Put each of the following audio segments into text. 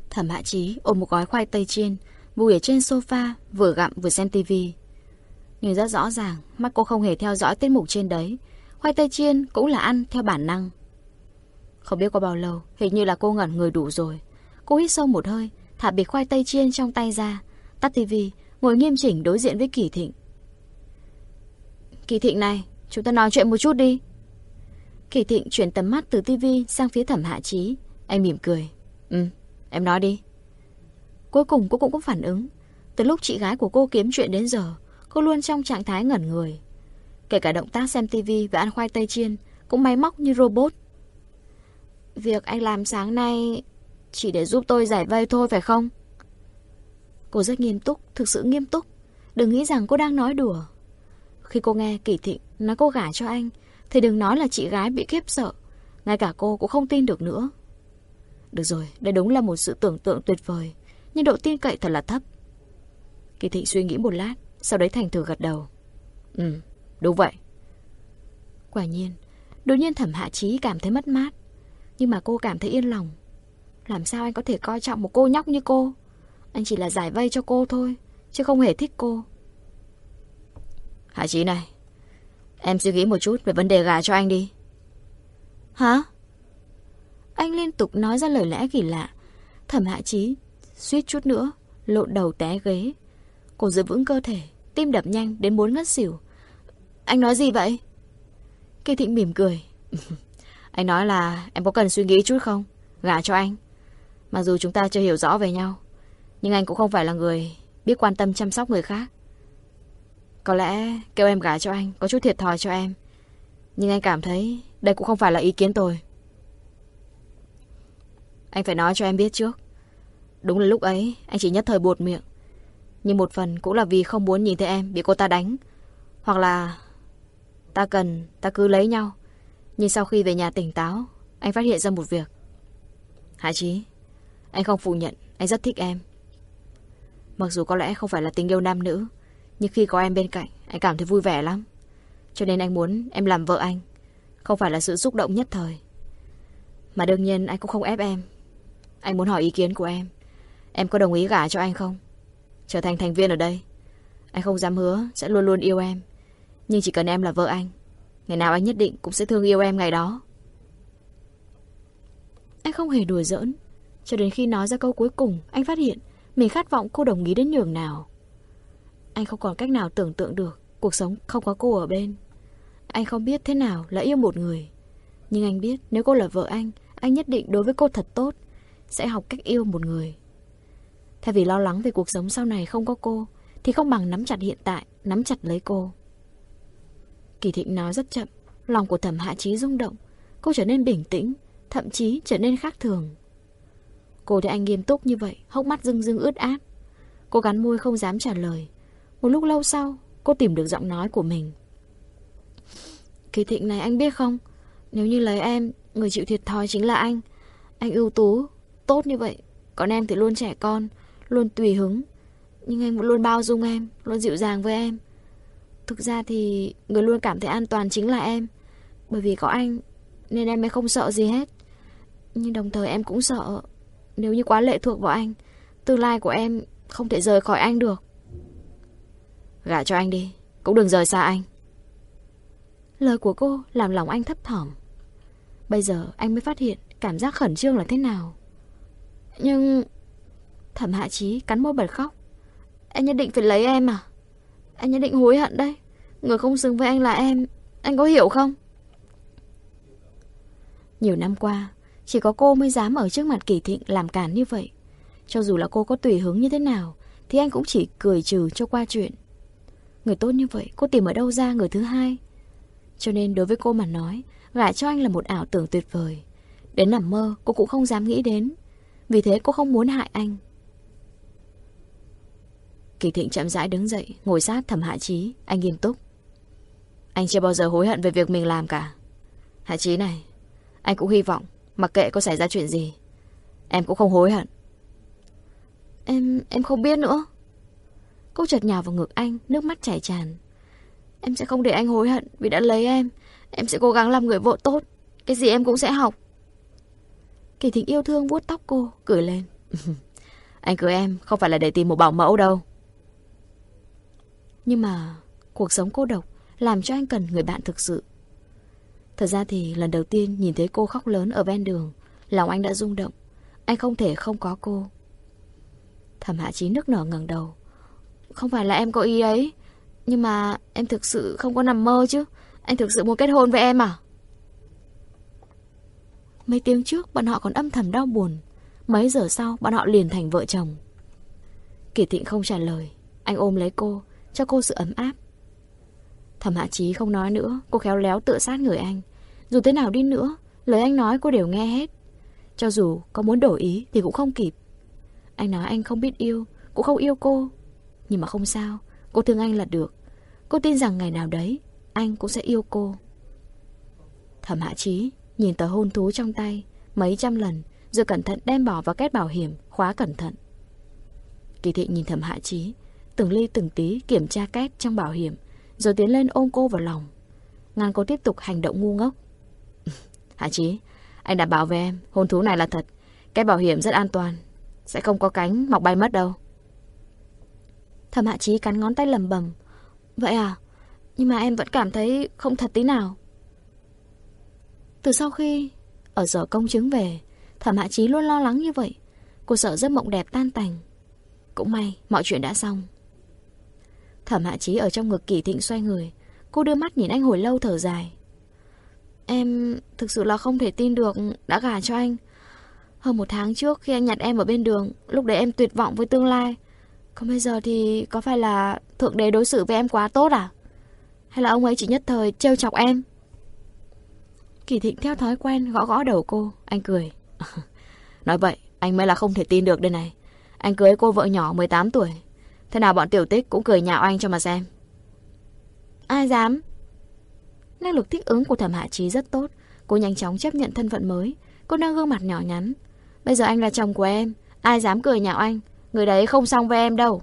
Thẩm Hạ Chí ôm một gói khoai tây chiên, vùi ở trên sofa, vừa gặm vừa xem tivi. Nhưng rất rõ ràng, mắt cô không hề theo dõi tiết mục trên đấy. Khoai tây chiên cũng là ăn theo bản năng. Không biết qua bao lâu, hình như là cô ngẩn người đủ rồi. Cô hít sâu một hơi, thả bịch khoai tây chiên trong tay ra, tắt tivi, ngồi nghiêm chỉnh đối diện với Kỳ Thịnh. Kỳ Thịnh này, chúng ta nói chuyện một chút đi. Kỳ Thịnh chuyển tầm mắt từ tivi sang phía Thẩm Hạ Chí. Anh mỉm cười. Em nói đi. Cuối cùng cô cũng có phản ứng. Từ lúc chị gái của cô kiếm chuyện đến giờ, cô luôn trong trạng thái ngẩn người. Kể cả động tác xem tivi và ăn khoai tây chiên cũng máy móc như robot. Việc anh làm sáng nay chỉ để giúp tôi giải vây thôi phải không? Cô rất nghiêm túc, thực sự nghiêm túc. Đừng nghĩ rằng cô đang nói đùa. Khi cô nghe Kỳ Thịnh nói cô gả cho anh, thì đừng nói là chị gái bị khiếp sợ. Ngay cả cô cũng không tin được nữa. Được rồi, đây đúng là một sự tưởng tượng tuyệt vời, nhưng độ tin cậy thật là thấp. Kỳ Thịnh suy nghĩ một lát, sau đấy thành thử gật đầu. Đúng vậy. Quả nhiên, đột nhiên Thẩm Hạ Chí cảm thấy mất mát. Nhưng mà cô cảm thấy yên lòng. Làm sao anh có thể coi trọng một cô nhóc như cô? Anh chỉ là giải vây cho cô thôi, chứ không hề thích cô. Hạ Chí này, em suy nghĩ một chút về vấn đề gả cho anh đi. Hả? Anh liên tục nói ra lời lẽ kỳ lạ. Thẩm Hạ Chí suýt chút nữa lộn đầu té ghế. Cô giữ vững cơ thể, tim đập nhanh đến muốn ngất xỉu. Anh nói gì vậy? Kỳ Thịnh mỉm cười. Anh nói là em có cần suy nghĩ chút không? Gả cho anh. Mặc dù chúng ta chưa hiểu rõ về nhau, nhưng anh cũng không phải là người biết quan tâm chăm sóc người khác. Có lẽ kêu em gả cho anh có chút thiệt thòi cho em, nhưng anh cảm thấy đây cũng không phải là ý kiến tồi. Anh phải nói cho em biết trước. Đúng là lúc ấy anh chỉ nhất thời buột miệng, nhưng một phần cũng là vì không muốn nhìn thấy em bị cô ta đánh. Hoặc là ta cứ lấy nhau. Nhưng sau khi về nhà tỉnh táo, anh phát hiện ra một việc. Hạ Chí, anh không phủ nhận anh rất thích em. Mặc dù có lẽ không phải là tình yêu nam nữ, nhưng khi có em bên cạnh, anh cảm thấy vui vẻ lắm. Cho nên anh muốn em làm vợ anh, không phải là sự xúc động nhất thời. Mà đương nhiên anh cũng không ép em. Anh muốn hỏi ý kiến của em. Em có đồng ý gả cho anh không? Trở thành thành viên ở đây. Anh không dám hứa sẽ luôn luôn yêu em, nhưng chỉ cần em là vợ anh, ngày nào anh nhất định cũng sẽ thương yêu em ngày đó. Anh không hề đùa giỡn. Cho đến khi nói ra câu cuối cùng, anh phát hiện mình khát vọng cô đồng ý đến nhường nào. Anh không còn cách nào tưởng tượng được cuộc sống không có cô ở bên. Anh không biết thế nào là yêu một người, nhưng anh biết nếu cô là vợ anh nhất định đối với cô thật tốt, sẽ học cách yêu một người. Thay vì lo lắng về cuộc sống sau này không có cô, thì không bằng nắm chặt hiện tại, nắm chặt lấy cô. Kỳ Thịnh nói rất chậm. Lòng của Thẩm Hạ Chí rung động. Cô trở nên bình tĩnh, thậm chí trở nên khác thường. Cô thấy anh nghiêm túc như vậy, hốc mắt rưng rưng ướt át. Cô cắn môi không dám trả lời. Một lúc lâu sau, cô tìm được giọng nói của mình. Kỳ Thịnh này, anh biết không, nếu như lấy em, người chịu thiệt thòi chính là anh. Anh ưu tú, tốt như vậy, còn em thì luôn trẻ con, luôn tùy hứng. Nhưng anh vẫn luôn bao dung em, luôn dịu dàng với em. Thực ra thì người luôn cảm thấy an toàn chính là em. Bởi vì có anh nên em mới không sợ gì hết. Nhưng đồng thời em cũng sợ, nếu như quá lệ thuộc vào anh, tương lai của em không thể rời khỏi anh được. Gả cho anh đi, cũng đừng rời xa anh. Lời của cô làm lòng anh thấp thỏm. Bây giờ anh mới phát hiện cảm giác khẩn trương là thế nào. Nhưng Thẩm Hạ Chí cắn môi bật khóc. Anh nhất định phải lấy em à? Anh nhất định hối hận đấy. Người không xứng với anh là em. Anh có hiểu không? Nhiều năm qua, chỉ có cô mới dám ở trước mặt Kỳ Thịnh làm cản như vậy. Cho dù là cô có tùy hứng như thế nào, thì anh cũng chỉ cười trừ cho qua chuyện. Người tốt như vậy cô tìm ở đâu ra người thứ hai? Cho nên đối với cô mà nói, gả cho anh là một ảo tưởng tuyệt vời. Đến nằm mơ cô cũng không dám nghĩ đến. Vì thế cô không muốn hại anh. Kỳ Thịnh chậm rãi đứng dậy, ngồi sát Thẩm Hạ Chí. Anh nghiêm túc. Anh chưa bao giờ hối hận về việc mình làm cả. Hạ Chí này, anh cũng hy vọng mặc kệ có xảy ra chuyện gì, em cũng không hối hận. Em không biết nữa. Cô chợt nhào vào ngực anh, nước mắt chảy tràn. Em sẽ không để anh hối hận vì đã lấy em. Em sẽ cố gắng làm người vợ tốt. Cái gì em cũng sẽ học. Kỳ Thịnh yêu thương vuốt tóc cô, cười lên. Anh cưới em không phải là để tìm một bảo mẫu đâu. Nhưng mà cuộc sống cô độc làm cho anh cần người bạn thực sự. Thật ra thì lần đầu tiên nhìn thấy cô khóc lớn ở ven đường, lòng anh đã rung động. Anh không thể không có cô. Thẩm Hạ Chí nức nở ngẩng đầu. Không phải là em có ý ấy, nhưng mà em thực sự không có nằm mơ chứ. Anh thực sự muốn kết hôn với em à? Mấy tiếng trước bọn họ còn âm thầm đau buồn, mấy giờ sau bọn họ liền thành vợ chồng. Kỳ Thịnh không trả lời. Anh ôm lấy cô, cho cô sự ấm áp. Thẩm Hạ Chí không nói nữa. Cô khéo léo tựa sát người anh. Dù thế nào đi nữa, lời anh nói cô đều nghe hết. Cho dù có muốn đổi ý thì cũng không kịp. Anh nói anh không biết yêu, cũng không yêu cô. Nhưng mà không sao, cô thương anh là được. Cô tin rằng ngày nào đấy anh cũng sẽ yêu cô. Thẩm Hạ Chí nhìn tờ hôn thú trong tay mấy trăm lần, rồi cẩn thận đem bỏ vào két bảo hiểm, khóa cẩn thận. Kỳ Thị nhìn Thẩm Hạ Chí từng ly từng tí kiểm tra két trong bảo hiểm, rồi tiến lên ôm cô vào lòng, ngăn cô tiếp tục hành động ngu ngốc. Hạ Chí, anh đảm bảo với em, hôn thú này là thật. Cái bảo hiểm rất an toàn, sẽ không có cánh mọc bay mất đâu. Thẩm Hạ Chí cắn ngón tay lẩm bẩm. Vậy à? Nhưng mà em vẫn cảm thấy không thật tí nào. Từ sau khi ở sở công chứng về, Thẩm Hạ Chí luôn lo lắng như vậy. Cô sợ giấc mộng đẹp tan tành. Cũng may mọi chuyện đã xong. Thẩm Hạ Chí ở trong ngực Kỳ Thịnh xoay người. Cô đưa mắt nhìn anh hồi lâu thở dài. Em thực sự là không thể tin được đã gả cho anh. Hơn 1 tháng trước khi anh nhặt em ở bên đường, lúc đấy em tuyệt vọng với tương lai. Còn bây giờ thì có phải là Thượng Đế đối xử với em quá tốt à? Hay là ông ấy chỉ nhất thời trêu chọc em? Kỳ Thịnh theo thói quen gõ gõ đầu cô. Anh cười. Nói vậy anh mới là không thể tin được đây này. Anh cưới cô vợ nhỏ 18 tuổi. Thế nào bọn tiểu tích cũng cười nhạo anh cho mà xem. Ai dám? Năng lực thích ứng của Thẩm Hạ Chí rất tốt. Cô nhanh chóng chấp nhận thân phận mới. Cô nâng gương mặt nhỏ nhắn. Bây giờ anh là chồng của em, ai dám cười nhạo anh? Người đấy không xong với em đâu.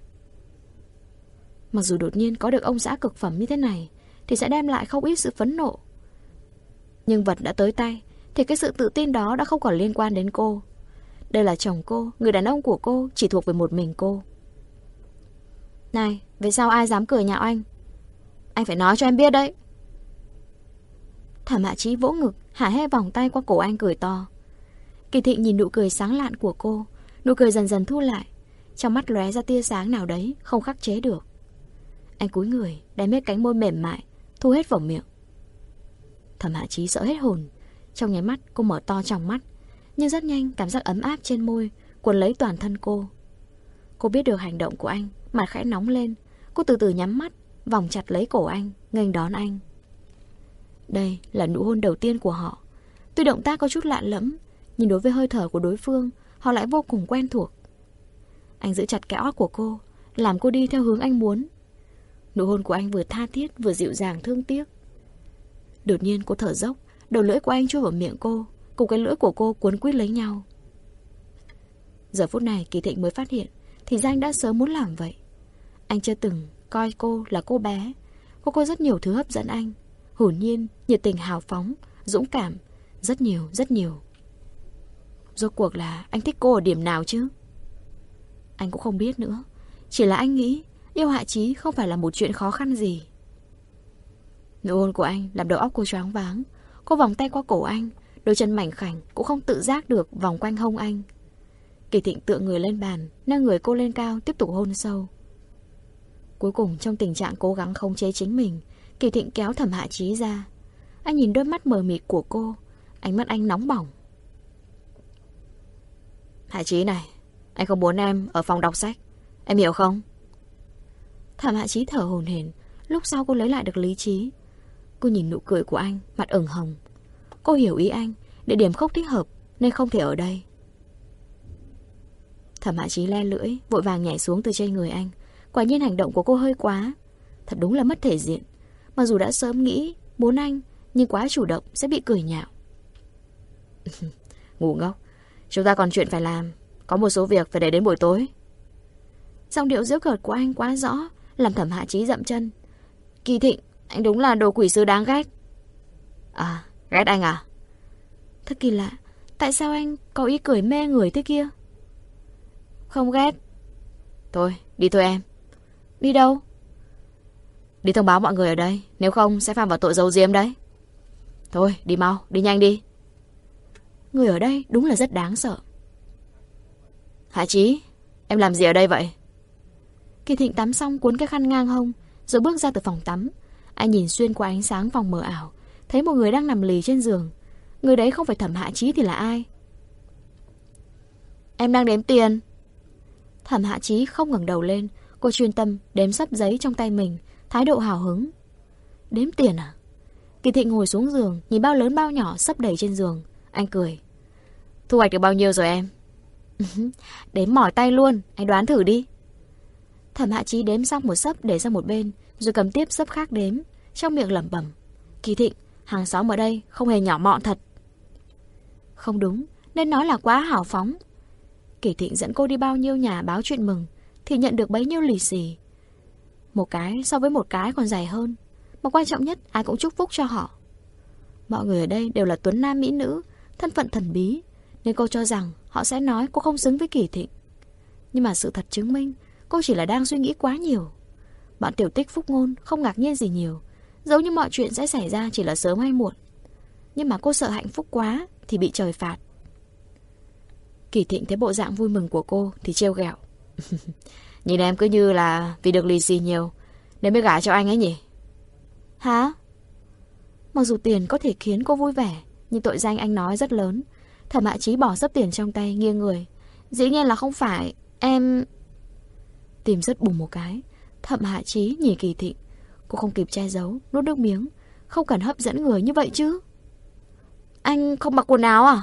Mặc dù đột nhiên có được ông xã cực phẩm như thế này thì sẽ đem lại không ít sự phẫn nộ, nhưng vật đã tới tay thì cái sự tự tin đó đã không còn liên quan đến cô. Đây là chồng cô, người đàn ông của cô, chỉ thuộc về một mình cô. Này, về sau ai dám cười nhạo anh? Anh phải nói cho em biết đấy. Thẩm Hạ Chí vỗ ngực, hả hê vòng tay qua cổ anh cười to. Kỳ Thịnh nhìn nụ cười sáng lạn của cô. Nụ cười dần dần thu lại, trong mắt lóe ra tia sáng nào đấy không khắc chế được. Anh cúi người, đem hết cánh môi mềm mại thu hết vào miệng. Thẩm Hạ Chí sợ hết hồn. Trong nháy mắt cô mở to tròng mắt, nhưng rất nhanh cảm giác ấm áp trên môi cuốn lấy toàn thân cô. Cô biết được hành động của anh, mặt khẽ nóng lên. Cô từ từ nhắm mắt, vòng chặt lấy cổ anh, nghênh đón anh. Đây là nụ hôn đầu tiên của họ. Tuy động tác có chút lạ lẫm, nhưng đối với hơi thở của đối phương, họ lại vô cùng quen thuộc. Anh giữ chặt cái ót của cô, làm cô đi theo hướng anh muốn. Nụ hôn của anh vừa tha thiết vừa dịu dàng thương tiếc. Đột nhiên cô thở dốc, đầu lưỡi của anh chui vào miệng cô, cùng cái lưỡi của cô cuốn quýt lấy nhau. Giờ phút này Kỳ Thịnh mới phát hiện thì ra anh đã sớm muốn làm vậy. Anh chưa từng coi cô là cô bé. Cô có rất nhiều thứ hấp dẫn anh. Hồn nhiên, nhiệt tình hào phóng, dũng cảm. Rất nhiều, rất nhiều. Rốt cuộc là anh thích cô ở điểm nào chứ? Anh cũng không biết nữa. Chỉ là anh nghĩ yêu Hạ Chí không phải là một chuyện khó khăn gì. Nụ hôn của anh làm đầu óc cô choáng váng. Cô vòng tay qua cổ anh, đôi chân mảnh khảnh cũng không tự giác được vòng quanh hông anh. Kỳ Thịnh tựa người lên bàn, nâng người cô lên cao, tiếp tục hôn sâu. Cuối cùng trong tình trạng cố gắng khống chế chính mình, Kỳ Thịnh kéo Thẩm Hạ Chí ra. Anh nhìn đôi mắt mờ mịt của cô, ánh mắt anh nóng bỏng. Hạ Chí này, anh không muốn em ở phòng đọc sách, em hiểu không? Thẩm Hạ Chí thở hổn hển. Lúc sau cô lấy lại được lý trí. Cô nhìn nụ cười của anh, mặt ửng hồng. Cô hiểu ý anh, địa điểm không thích hợp nên không thể ở đây. Thẩm Hạ Chí le lưỡi, vội vàng nhảy xuống từ trên người anh. Quả nhiên hành động của cô hơi quá. Thật đúng là mất thể diện. Mặc dù đã sớm nghĩ muốn anh, nhưng quá chủ động sẽ bị cười nhạo. Ngu ngốc, chúng ta còn chuyện phải làm. Có một số việc phải để đến buổi tối. Giọng điệu giễu cợt của anh quá rõ, làm Thẩm Hạ Chí dậm chân. Kỳ Thịnh, anh đúng là đồ quỷ sứ đáng ghét. À, ghét anh à? Thật kỳ lạ, tại sao anh có ý cười mê người thế kia? Không ghét. Thôi, đi thôi em. Đi đâu? Đi thông báo mọi người ở đây, nếu không sẽ phạm vào tội giấu giếm đấy. Thôi, đi mau, đi nhanh đi. Người ở đây đúng là rất đáng sợ. Hạ Chí, em làm gì ở đây vậy? Kỳ Thịnh tắm xong cuốn cái khăn ngang hông, rồi bước ra từ phòng tắm. Anh nhìn xuyên qua ánh sáng phòng mờ ảo, thấy một người đang nằm lì trên giường. Người đấy không phải Thẩm Hạ Chí thì là ai? Em đang đếm tiền. Thẩm Hạ Chí không ngẩng đầu lên. Cô chuyên tâm đếm sấp giấy trong tay mình, thái độ hào hứng. Đếm tiền à? Kỳ Thịnh ngồi xuống giường, nhìn bao lớn bao nhỏ sấp đầy trên giường. Anh cười. Thu hoạch được bao nhiêu rồi em? Đếm mỏi tay luôn, anh đoán thử đi. Thẩm Hạ Chí đếm xong một sấp để sang một bên, rồi cầm tiếp sấp khác đếm, trong miệng lẩm bẩm. Kỳ Thịnh, hàng xóm ở đây không hề nhỏ mọn thật. Không đúng, nên nói là quá hào phóng. Kỳ Thịnh dẫn cô đi bao nhiêu nhà báo chuyện mừng thì nhận được bấy nhiêu lì xì. Một cái so với một cái còn dài hơn. Mà quan trọng nhất, ai cũng chúc phúc cho họ. Mọi người ở đây đều là tuấn nam mỹ nữ, thân phận thần bí, nên cô cho rằng họ sẽ nói cô không xứng với Kỳ Thịnh. Nhưng mà sự thật chứng minh cô chỉ là đang suy nghĩ quá nhiều. Bọn tiểu tích phúc ngôn không ngạc nhiên gì nhiều, giống như mọi chuyện sẽ xảy ra chỉ là sớm hay muộn. Nhưng mà cô sợ hạnh phúc quá thì bị trời phạt. Kỳ Thịnh thấy bộ dạng vui mừng của cô thì trêu ghẹo. Nhìn em cứ như là vì được lì xì nhiều nên mới gả cho anh ấy nhỉ? Hả? Mặc dù tiền có thể khiến cô vui vẻ, nhưng tội danh anh nói rất lớn. Thẩm Hạ Chí bỏ sấp tiền trong tay, nghiêng người. Dĩ nhiên là không phải. Em... Tìm rất bùng một cái. Thẩm Hạ Chí nhìn Kỳ Thịnh. Cô không kịp che giấu, nuốt nước miếng. Không cần hấp dẫn người như vậy chứ. Anh không mặc quần áo à?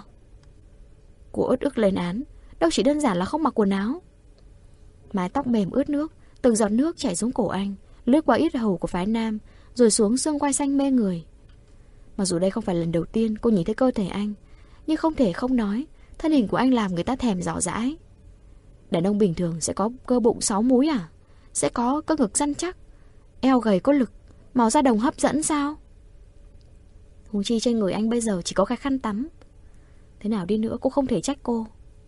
Cô uất ức lên án. Đâu chỉ đơn giản là không mặc quần áo. Mái tóc mềm ướt nước, từng giọt nước chảy xuống cổ anh, lướt qua yết hầu của phái nam, rồi xuống xương quai xanh mê người. Mặc dù đây không phải lần đầu tiên cô nhìn thấy cơ thể anh, nhưng không thể không nói, thân hình của anh làm người ta thèm dò dãi. Đàn ông bình thường sẽ có cơ bụng 6 múi à? Sẽ có cơ ngực săn chắc, eo gầy có lực, màu da đồng hấp dẫn sao? Huống chi trên người anh bây giờ chỉ có cái khăn tắm. Thế nào đi nữa cũng không thể trách cô.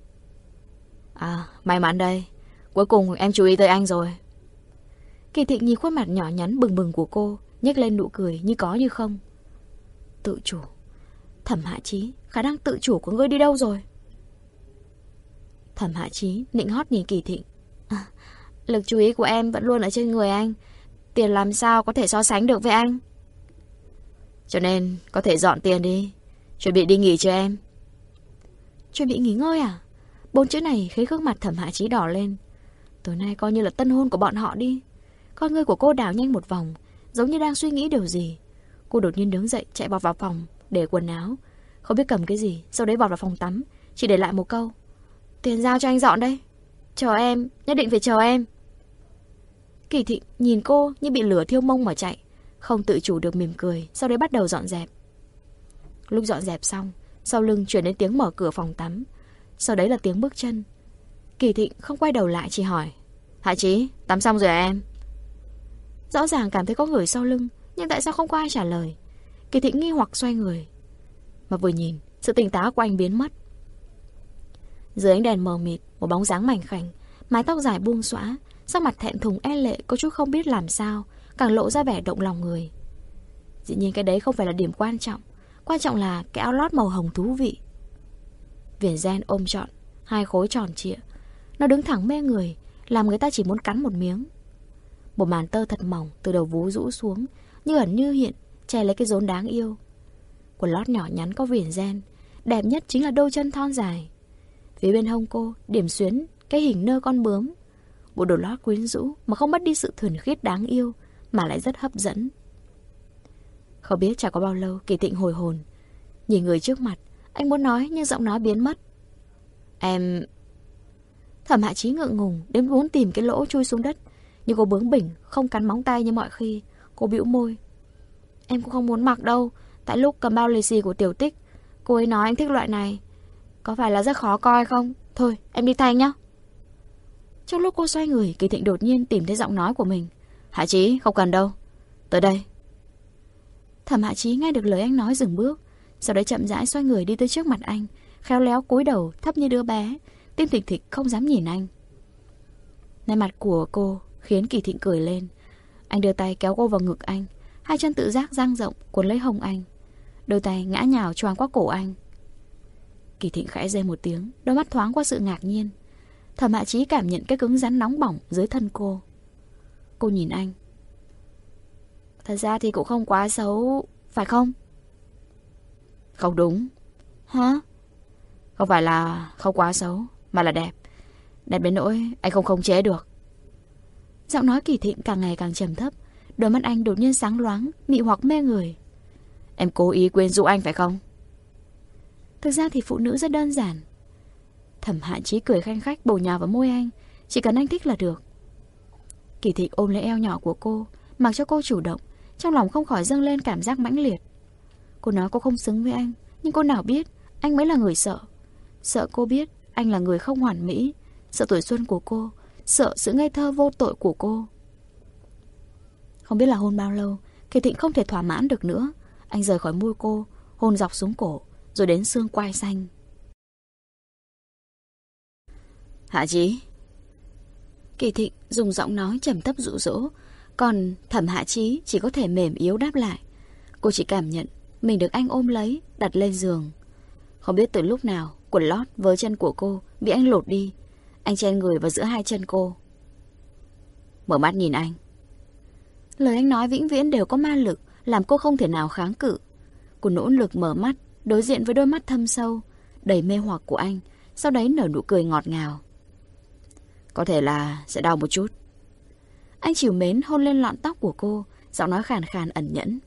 À, may mắn đây. Cuối cùng em chú ý tới anh rồi. Kỳ Thịnh nhìn khuôn mặt nhỏ nhắn bừng bừng của cô, nhếch lên nụ cười như có như không. Tự chủ. Thẩm Hạ Chí, khả năng tự chủ của ngươi đi đâu rồi? Thẩm Hạ Chí nịnh hót nhìn Kỳ Thịnh. Lực chú ý của em vẫn luôn ở trên người anh. Tiền làm sao có thể so sánh được với anh? Cho nên có thể dọn tiền đi. Chuẩn bị đi nghỉ cho em. Chuẩn bị nghỉ ngơi à? 4 chữ này khiến gương mặt Thẩm Hạ Chí đỏ lên. Tối nay coi như là tân hôn của bọn họ đi. Con ngươi của cô đảo nhanh một vòng, giống như đang suy nghĩ điều gì. Cô đột nhiên đứng dậy chạy vọt vào phòng để quần áo, không biết cầm cái gì, sau đấy vọt vào phòng tắm, chỉ để lại một câu: tiền giao cho anh dọn đây. Chờ em, nhất định phải chờ em. Kỳ Thịnh nhìn cô như bị lửa thiêu mông mà chạy, không tự chủ được mỉm cười, sau đấy bắt đầu dọn dẹp. Lúc dọn dẹp xong, sau lưng chuyển đến tiếng mở cửa phòng tắm, sau đấy là tiếng bước chân. Kỳ Thịnh không quay đầu lại, chỉ hỏi: Hạ Chí, tắm xong rồi à em? Rõ ràng cảm thấy có người sau lưng, nhưng tại sao không có ai trả lời? Kỳ Thịnh nghi hoặc xoay người, mà vừa nhìn, sự tỉnh táo của anh biến mất. Dưới ánh đèn mờ mịt, một bóng dáng mảnh khảnh, mái tóc dài buông xõa, sắc mặt thẹn thùng e lệ, có chút không biết làm sao, càng lộ ra vẻ động lòng người. Dĩ nhiên cái đấy không phải là điểm quan trọng, quan trọng là cái áo lót màu hồng thú vị. Viền ren ôm trọn, 2 khối tròn trịa, nó đứng thẳng mê người, làm người ta chỉ muốn cắn một miếng. Một màn tơ thật mỏng từ đầu vú rũ xuống, như ẩn như hiện, che lấy cái rốn đáng yêu. Quần lót nhỏ nhắn có viền ren, đẹp nhất chính là đôi chân thon dài. Phía bên hông cô điểm xuyến cái hình nơ con bướm. Bộ đồ lót quyến rũ mà không mất đi sự thuần khiết đáng yêu, mà lại rất hấp dẫn. Không biết chả có bao lâu Kỳ Thịnh hồi hồn. Nhìn người trước mặt, anh muốn nói nhưng giọng nói biến mất. Em... Thẩm Hạ Chí ngượng ngùng đến muốn tìm cái lỗ chui xuống đất, nhưng cô bướng bỉnh không cắn móng tay như mọi khi. Cô bĩu môi. Em cũng không muốn mặc đâu. Tại lúc cầm bao lì xì của Tiểu Tích, cô ấy nói anh thích loại này. Có phải là rất khó coi không? Thôi em đi thay nhá. Trong lúc cô xoay người, Kỳ Thịnh đột nhiên tìm thấy giọng nói của mình. Hạ Chí, không cần đâu. Tới đây. Thẩm Hạ Chí nghe được lời anh nói dừng bước, sau đấy chậm rãi xoay người đi tới trước mặt anh, khéo léo cúi đầu thấp như đứa bé, tim thịch thịch không dám nhìn anh. Nét mặt của cô khiến Kỳ Thịnh cười lên. Anh đưa tay kéo cô vào ngực anh, hai chân tự giác dang rộng cuốn lấy hông anh. Đôi tay ngã nhào choàng qua cổ anh. Kỳ Thịnh khẽ rên một tiếng, đôi mắt thoáng qua sự ngạc nhiên. Thẩm Hạ Chí cảm nhận cái cứng rắn nóng bỏng dưới thân cô. Cô nhìn anh. Thật ra thì cũng không quá xấu, phải không? Không đúng. Hả? Không phải là không quá xấu, mà là đẹp. Đẹp đến nỗi anh không khống chế được. Giọng nói Kỳ Thịnh càng ngày càng trầm thấp. Đôi mắt anh đột nhiên sáng loáng, mị hoặc mê người. Em cố ý quyến rũ anh phải không? Thực ra thì phụ nữ rất đơn giản. Thẩm Hạ Chí cười khanh khách bổ nhào vào môi anh. Chỉ cần anh thích là được. Kỳ Thịnh ôm lấy eo nhỏ của cô, mặc cho cô chủ động. Trong lòng không khỏi dâng lên cảm giác mãnh liệt. Cô nói cô không xứng với anh, nhưng cô nào biết anh mới là người sợ. Sợ cô biết anh là người không hoàn mỹ, sợ tuổi xuân của cô, sợ sự ngây thơ vô tội của cô. Không biết là hôn bao lâu, Kỳ Thịnh không thể thỏa mãn được nữa. Anh rời khỏi môi cô, hôn dọc xuống cổ, rồi đến xương quai xanh. Hạ Chí. Kỳ Thịnh dùng giọng nói trầm thấp dụ dỗ, còn Thẩm Hạ Chí chỉ có thể mềm yếu đáp lại. Cô chỉ cảm nhận mình được anh ôm lấy, đặt lên giường. Không biết từ lúc nào quần lót với chân của cô bị anh lột đi. Anh chen người vào giữa hai chân cô. Mở mắt nhìn anh. Lời anh nói vĩnh viễn đều có ma lực, làm cô không thể nào kháng cự. Cô nỗ lực mở mắt, đối diện với đôi mắt thâm sâu, đầy mê hoặc của anh, sau đấy nở nụ cười ngọt ngào. Có thể là sẽ đau một chút. Anh trìu mến hôn lên lọn tóc của cô, giọng nói khàn khàn ẩn nhẫn.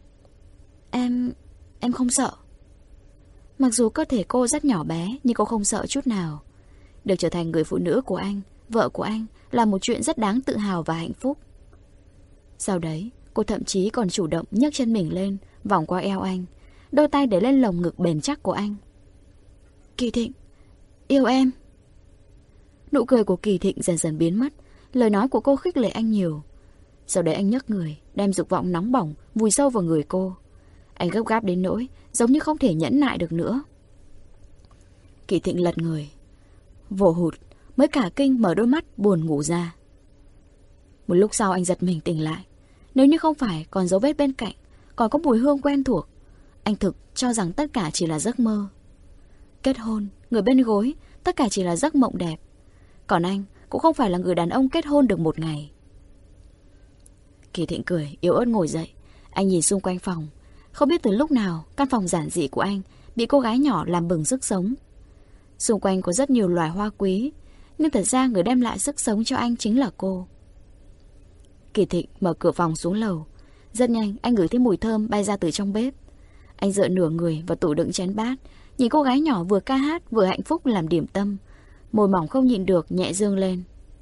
Em không sợ. Mặc dù cơ thể cô rất nhỏ bé, nhưng cô không sợ chút nào. Được trở thành người phụ nữ của anh, vợ của anh, là một chuyện rất đáng tự hào và hạnh phúc. Sau đấy, cô thậm chí còn chủ động nhấc chân mình lên, vòng qua eo anh, đôi tay để lên lồng ngực bền chắc của anh. Kỳ Thịnh, yêu em. Nụ cười của Kỳ Thịnh dần dần biến mất, lời nói của cô khích lệ anh nhiều. Sau đấy anh nhấc người, đem dục vọng nóng bỏng vùi sâu vào người cô. Anh gấp gáp đến nỗi giống như không thể nhẫn nại được nữa. Kỳ Thịnh lật người, vồ hụt, mới cả kinh mở đôi mắt buồn ngủ ra. Một lúc sau anh giật mình tỉnh lại. Nếu như không phải còn dấu vết bên cạnh, còn có mùi hương quen thuộc, anh thực cho rằng tất cả chỉ là giấc mơ. Kết hôn, người bên gối, tất cả chỉ là giấc mộng đẹp. Còn anh cũng không phải là người đàn ông kết hôn được một ngày. Kỳ Thịnh cười, yếu ớt ngồi dậy. Anh nhìn xung quanh phòng. Không biết từ lúc nào căn phòng giản dị của anh bị cô gái nhỏ làm bừng sức sống. Xung quanh có rất nhiều loài hoa quý, nhưng thật ra người đem lại sức sống cho anh chính là cô. Kỳ Thịnh mở cửa phòng xuống lầu. Rất nhanh anh ngửi thấy mùi thơm bay ra từ trong bếp. Anh dựa nửa người vào tủ đựng chén bát, nhìn cô gái nhỏ vừa ca hát vừa hạnh phúc làm điểm tâm. Môi mỏng không nhịn được nhẹ dương lên.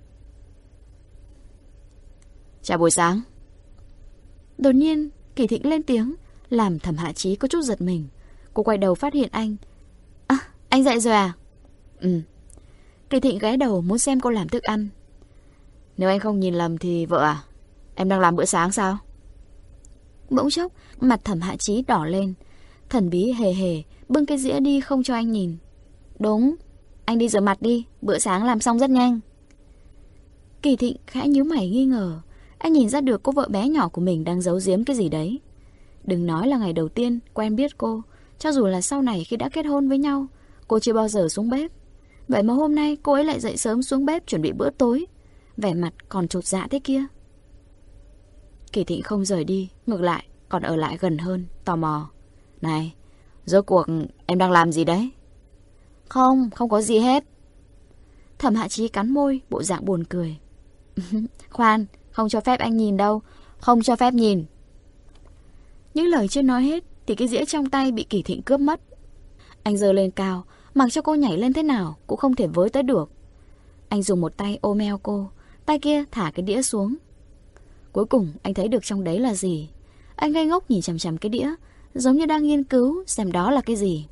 Chào buổi sáng. Đột nhiên Kỳ Thịnh lên tiếng, làm Thẩm Hạ Chí có chút giật mình. Cô quay đầu phát hiện anh. À, anh dậy rồi à? Ừ. Kỳ Thịnh ghé đầu muốn xem cô làm thức ăn. Nếu anh không nhìn lầm thì vợ à, em đang làm bữa sáng sao? Bỗng chốc mặt Thẩm Hạ Chí đỏ lên, thần bí hề hề bưng cái dĩa đi không cho anh nhìn. Đúng, anh đi rửa mặt đi, bữa sáng làm xong rất nhanh. Kỳ Thịnh khẽ nhíu mày nghi ngờ. Anh nhìn ra được cô vợ bé nhỏ của mình đang giấu giếm cái gì đấy. Đừng nói là ngày đầu tiên quen biết cô, cho dù là sau này khi đã kết hôn với nhau, cô chưa bao giờ xuống bếp. Vậy mà hôm nay cô ấy lại dậy sớm xuống bếp chuẩn bị bữa tối, vẻ mặt còn chột dạ thế kia. Kỳ Thịnh không rời đi, ngược lại còn ở lại gần hơn, tò mò. Này, rốt cuộc em đang làm gì đấy? Không có gì hết. Thẩm Hạ Chí cắn môi, bộ dạng buồn cười. Khoan, không cho phép anh nhìn đâu, không cho phép nhìn. Những lời chưa nói hết thì cái dĩa trong tay bị Kỳ Thịnh cướp mất. Anh giơ lên cao, mặc cho cô nhảy lên thế nào cũng không thể với tới được. Anh dùng một tay ôm eo cô, tay kia thả cái đĩa xuống. Cuối cùng anh thấy được trong đấy là gì. Anh ngây ngốc nhìn chằm chằm cái đĩa, giống như đang nghiên cứu xem đó là cái gì.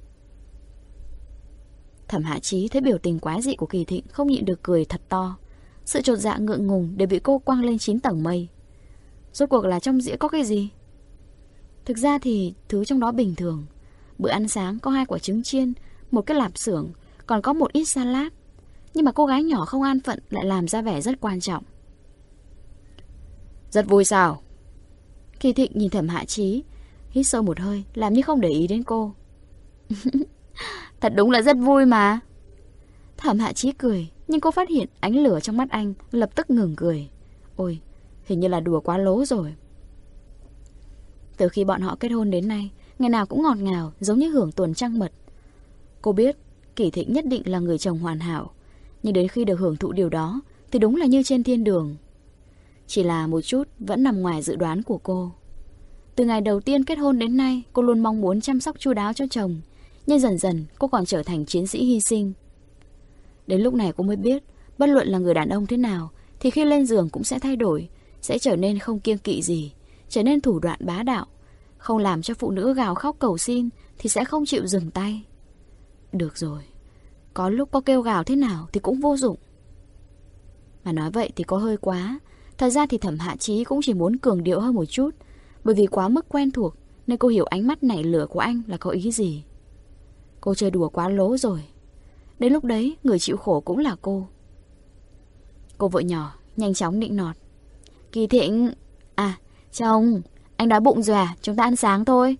Thẩm Hạ Chí thấy biểu tình quái dị của Kỳ Thịnh, không nhịn được cười thật to. Sự chột dạ ngượng ngùng đều bị cô quăng lên 9 tầng mây. Rốt cuộc là trong dĩa có cái gì? Thực ra thì thứ trong đó bình thường. Bữa ăn sáng có 2 quả trứng chiên, một cái lạp xưởng, còn có một ít salad. Nhưng mà cô gái nhỏ không an phận lại làm ra vẻ rất quan trọng. Rất vui sao? Kỳ Thịnh nhìn Thẩm Hạ Chí, hít sâu một hơi, làm như không để ý đến cô. Thật đúng là rất vui mà. Thẩm Hạ Chí cười, nhưng cô phát hiện ánh lửa trong mắt anh, lập tức ngừng cười. Ôi, hình như là đùa quá lố rồi. Từ khi bọn họ kết hôn đến nay, ngày nào cũng ngọt ngào, giống như hưởng tuần trăng mật. Cô biết Kỳ Thịnh nhất định là người chồng hoàn hảo, nhưng đến khi được hưởng thụ điều đó thì đúng là như trên thiên đường. Chỉ là một chút vẫn nằm ngoài dự đoán của cô. Từ ngày đầu tiên kết hôn đến nay, cô luôn mong muốn chăm sóc chu đáo cho chồng, nhưng dần dần cô còn trở thành chiến sĩ hy sinh. Đến lúc này cô mới biết, bất luận là người đàn ông thế nào thì khi lên giường cũng sẽ thay đổi, sẽ trở nên không kiêng kỵ gì, trở nên thủ đoạn bá đạo. Không làm cho phụ nữ gào khóc cầu xin thì sẽ không chịu dừng tay. Được rồi, có lúc có kêu gào thế nào thì cũng vô dụng. Mà nói vậy thì có hơi quá. Thật ra thì Thẩm Hạ Chí cũng chỉ muốn cường điệu hơn một chút, bởi vì quá mức quen thuộc nên cô hiểu ánh mắt nảy lửa của anh là có ý gì. Cô chơi đùa quá lố rồi. Đến lúc đấy người chịu khổ cũng là cô. Cô vợ nhỏ nhanh chóng nịnh nọt. Kỳ Thịnh, à chồng, anh đói bụng rồi à? Chúng ta ăn sáng thôi.